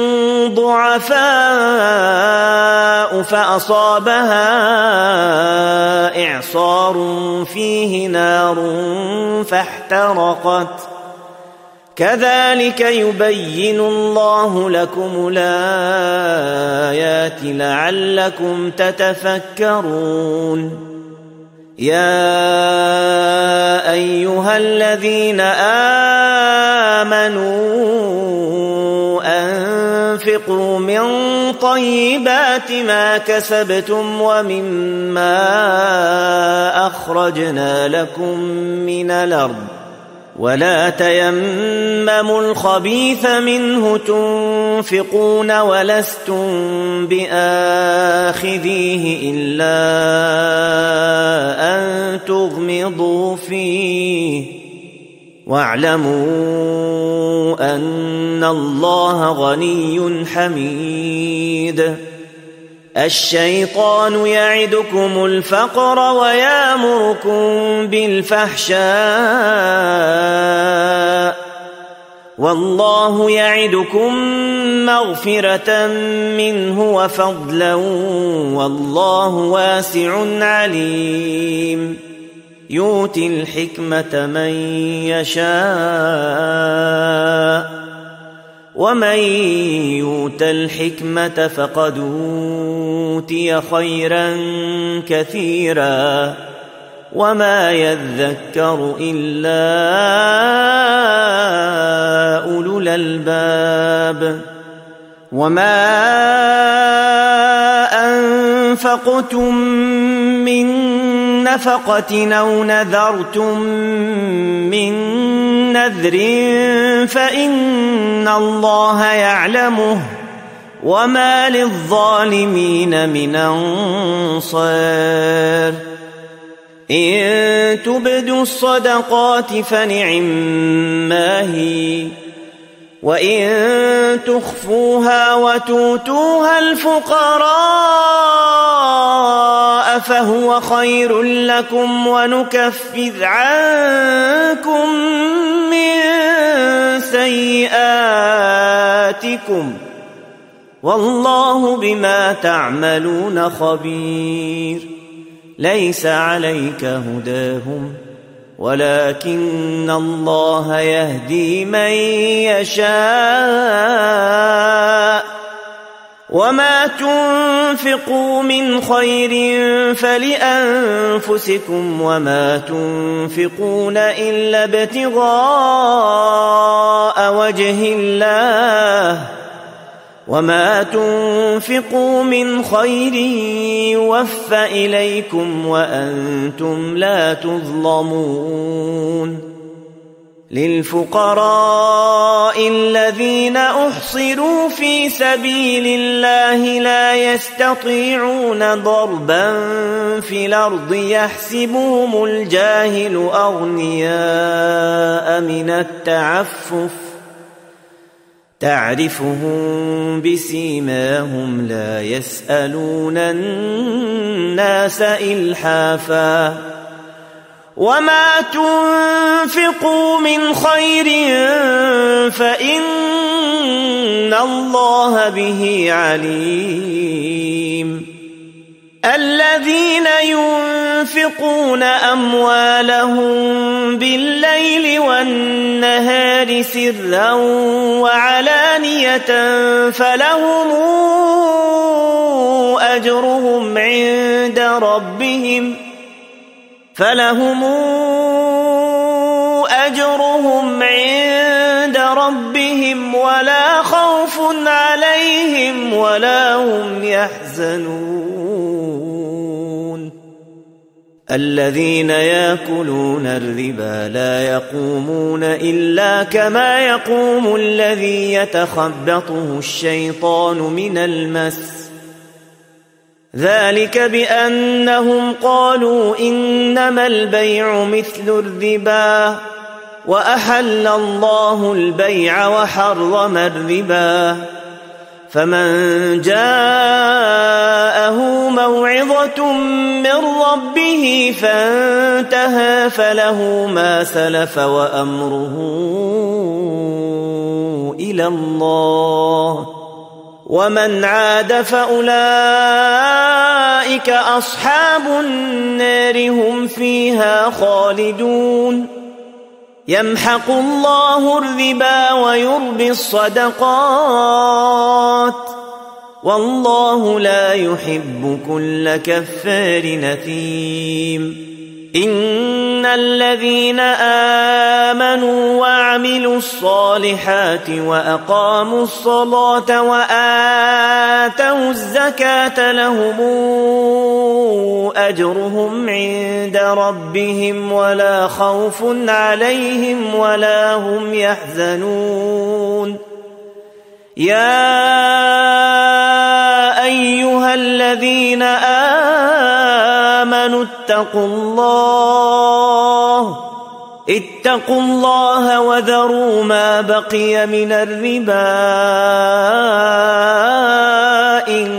ضعفاء فأصابها إعصار فيه نار فاحترقت كذلك يبين الله لكم الآيات لعلكم تتفكرون يا أيها الذين آمنوا أنفقوا من طيبات ما كسبتم ومما أخرجنا لكم من الأرض ولا تيمموا الخبيث منه تنفقون ولستم بآخذيه إلا أن تغمضوا فيه واعلموا أن الله غني حميد الشيطان يعدكم الفقر ويأمركم بالفحشاء والله يعدكم مغفرة منه وفضلا والله واسع عليم يؤتي الحكمة من يشاء ومن يؤت الحكمة فقد أوتي خيرا كثيرا وما يذكر إلا أولو الألباب وما أنفقتم من نفقة أو نذرتم من نذر فإن الله يعلمه وما للظالمين من أنصار إن تبدوا الصدقات فنعما هي وإن تخفوها وتؤتوها الفقراء فهو خير لكم ونكفر عنكم من سيئاتكم والله بما تعملون خبير ليس عليك هداهم ولكن الله يهدي من يشاء وما تنفقوا من خير فلأنفسكم وما تنفقون إلا ابتغاء وجه الله وما تنفقوا من خير يوفى إليكم وأنتم لا تظلمون للفقراء الذين أحصروا في سبيل الله لا يستطيعون ضربا في الأرض يحسبهم الجاهل أغنياء من التعفف تعرفهم بسيماهم لا يسألون الناس إلحافا وما تنفقوا من خير فإن الله به عليم الذين ينفقون أموالهم بالليل والنهار سرا وعلانية فلهم أجرهم عند ربهم فلهم أجرهم عند ربهم ولا خوف عليهم ولا هم يحزنون الذين يأكلون الربا لا يقومون إلا كما يقوم الذي يتخبطه الشيطان من المس ذلك بأنهم قالوا إنما البيع مثل الربا وأحل الله البيع وحرم الربا فمن جاءه موعظة من ربه فانتهى فله ما سلف وأمره إلى الله ومن عاد فأولئك أصحاب النار هم فيها خالدون يمحق الله الربا ويربي الصدقات والله لا يحب كل كفار نثيم إن الذين آمنوا وعملوا الصالحات وأقاموا الصلاة وآتوا الزكاة لهم أجرهم عند ربهم ولا خوف عليهم ولا هم يحزنون يا أيها الذين آمنوا اتقوا الله اتقوا الله وذروا ما بقي من الربا إن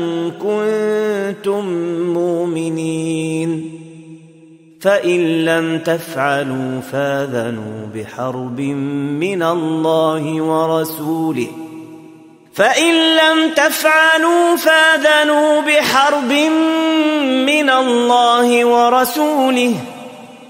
كنتم مؤمنين فإن لم تفعلوا فاذنوا بحرب من الله ورسوله فإن لم تفعلوا فاذنوا بحرب من الله ورسوله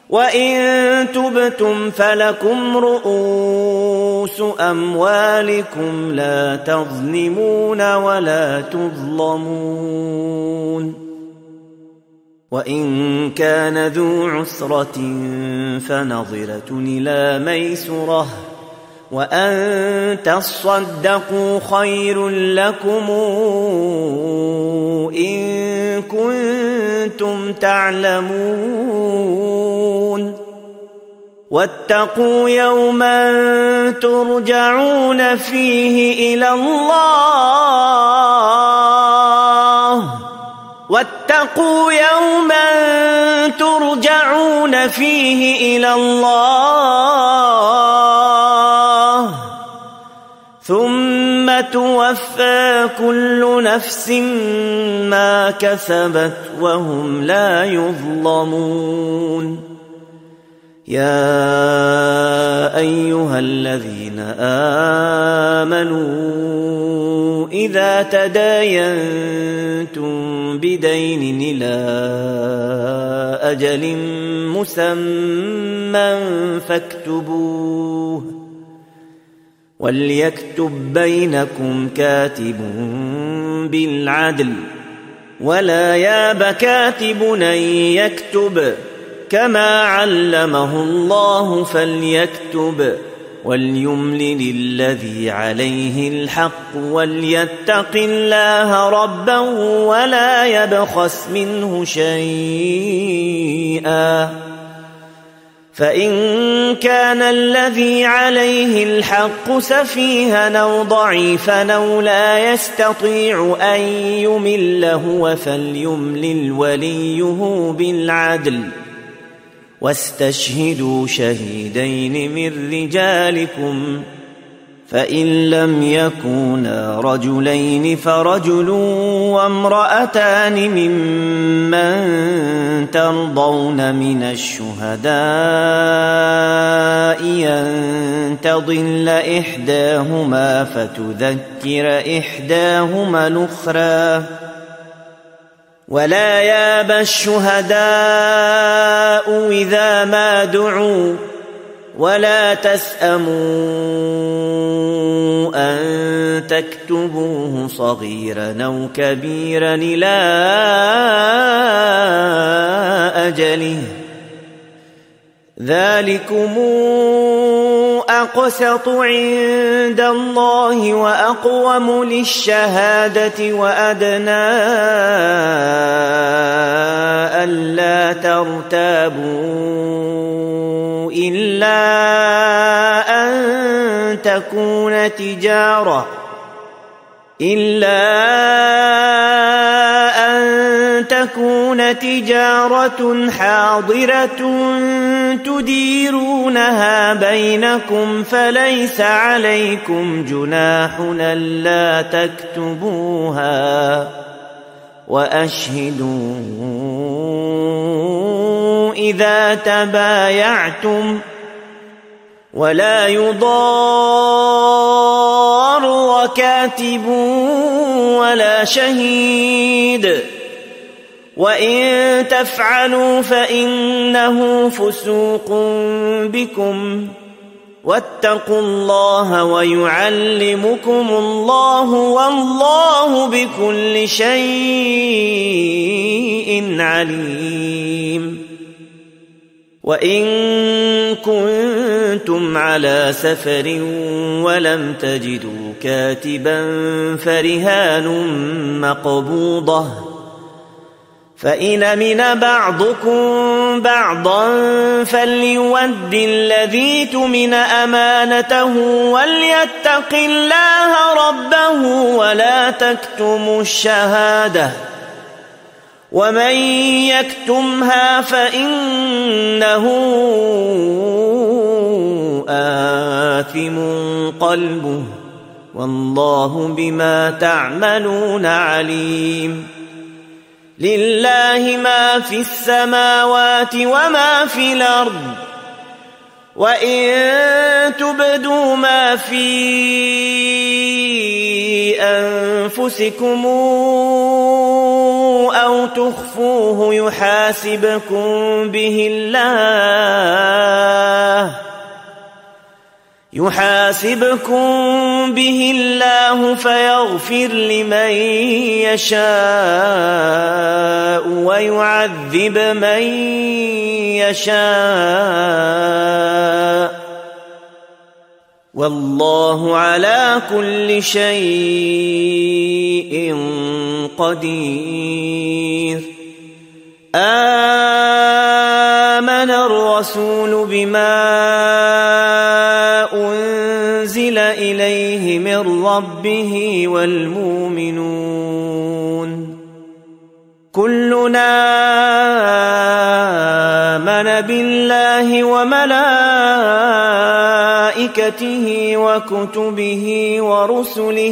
وإن تبتم فلكم رؤوس أموالكم لا تظلمون ولا تظلمون. وإن كان ذو عسرة فنظرة إلى ميسرة وأن تصدقوا خير لكم إن كنتم تعلمون. واتقوا يوما ترجعون فيه إلى الله واتقوا يوما ترجعون فيه إلى الله ثم توفى كل نفس ما كسبت وهم لا يظلمون. يا أيها الذين آمنوا إذا تداينتم بدين إلى أجل مسمى فاكتبوه وليكتب بينكم كاتب بالعدل ولا ياب كاتب أن يكتب كما علمه الله فليكتب وليملل الذي عليه الحق وليتق الله ربا ولا يبخس منه شيئا فإن كان الذي عليه الحق سفيها أو ضعيفا أو لا يستطيع أن يمل هو فليملل وليه بالعدل واستشهدوا شهيدين من رجالكم فإن لم يكونا رجلين فرجل وامرأتان ممن ترضون من الشهداء أن تضل إحداهما فتذكر إحداهما الأخرى ولا يابى الشهداء إذا ما دعوا ولا تسأموا أن تكتبوه صغيرا أو كبيرا إلى أجله ذلكم أقسط عند الله وأقوم للشهادة وأدنى ألا ترتابوا إلا أن تكون تجارة إلا أن تكون تجارة حاضرة تديرونها بينكم فليس عليكم جناح ألا تكتبوها وأشهدوا إذا تبايعتم ولا يضار كاتب ولا شهيد وإن تفعلوا فإنه فسوق بكم واتقوا الله ويعلمكم الله والله بكل شيء عليم. وإن كنتم على سفر ولم تجدوا كاتبا فرهان مقبوضة فإن أمن بعضكم بعضا فليؤد الذي اؤتمن أمانته وليتق الله ربه ولا تكتموا الشهادة ومن يكتمها فإنه آثم قلبه والله بما تعملون عليم. لله ما في السماوات وما في الأرض وإن تبدوا ما في أنفسكم أو تخفوه يحاسبكم به الله يحاسبكم به الله فيغفر لمن يشاء ويعذب من يشاء والله على كل شيء قدير. آمن الرسول بما أنزل إليه من ربه والمؤمنون كلنا آمن بالله وملائكته وكتبه ورسله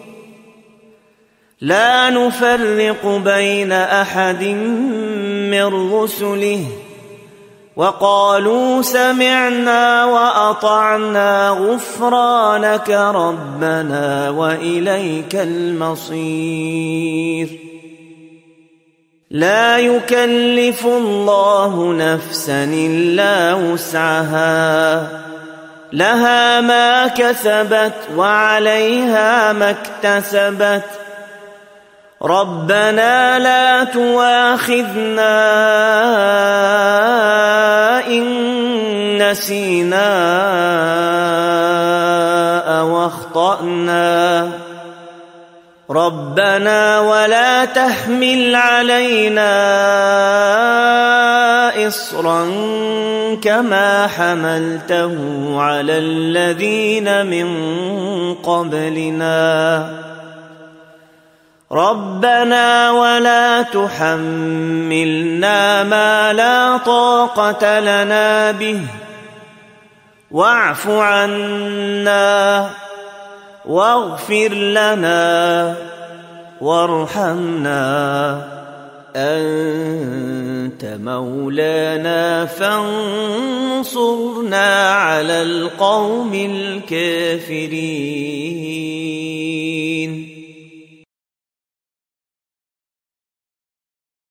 لا نفرق بين أحد من رسله وقالوا سمعنا وأطعنا غفرانك ربنا وإليك المصير. لا يكلف الله نفسا إلا وسعها لها ما كسبت وعليها ما اكتسبت ربنا لا تؤاخذنا إن نسينا أو أخطأنا ربنا ولا تحمل علينا إصرا كما حملته على الذين من قبلنا ربنا ولا تحملنا ما لا طاقة لنا به واعف عنا واغفر لنا وارحمنا أنت مولانا فانصرنا على القوم الكافرين.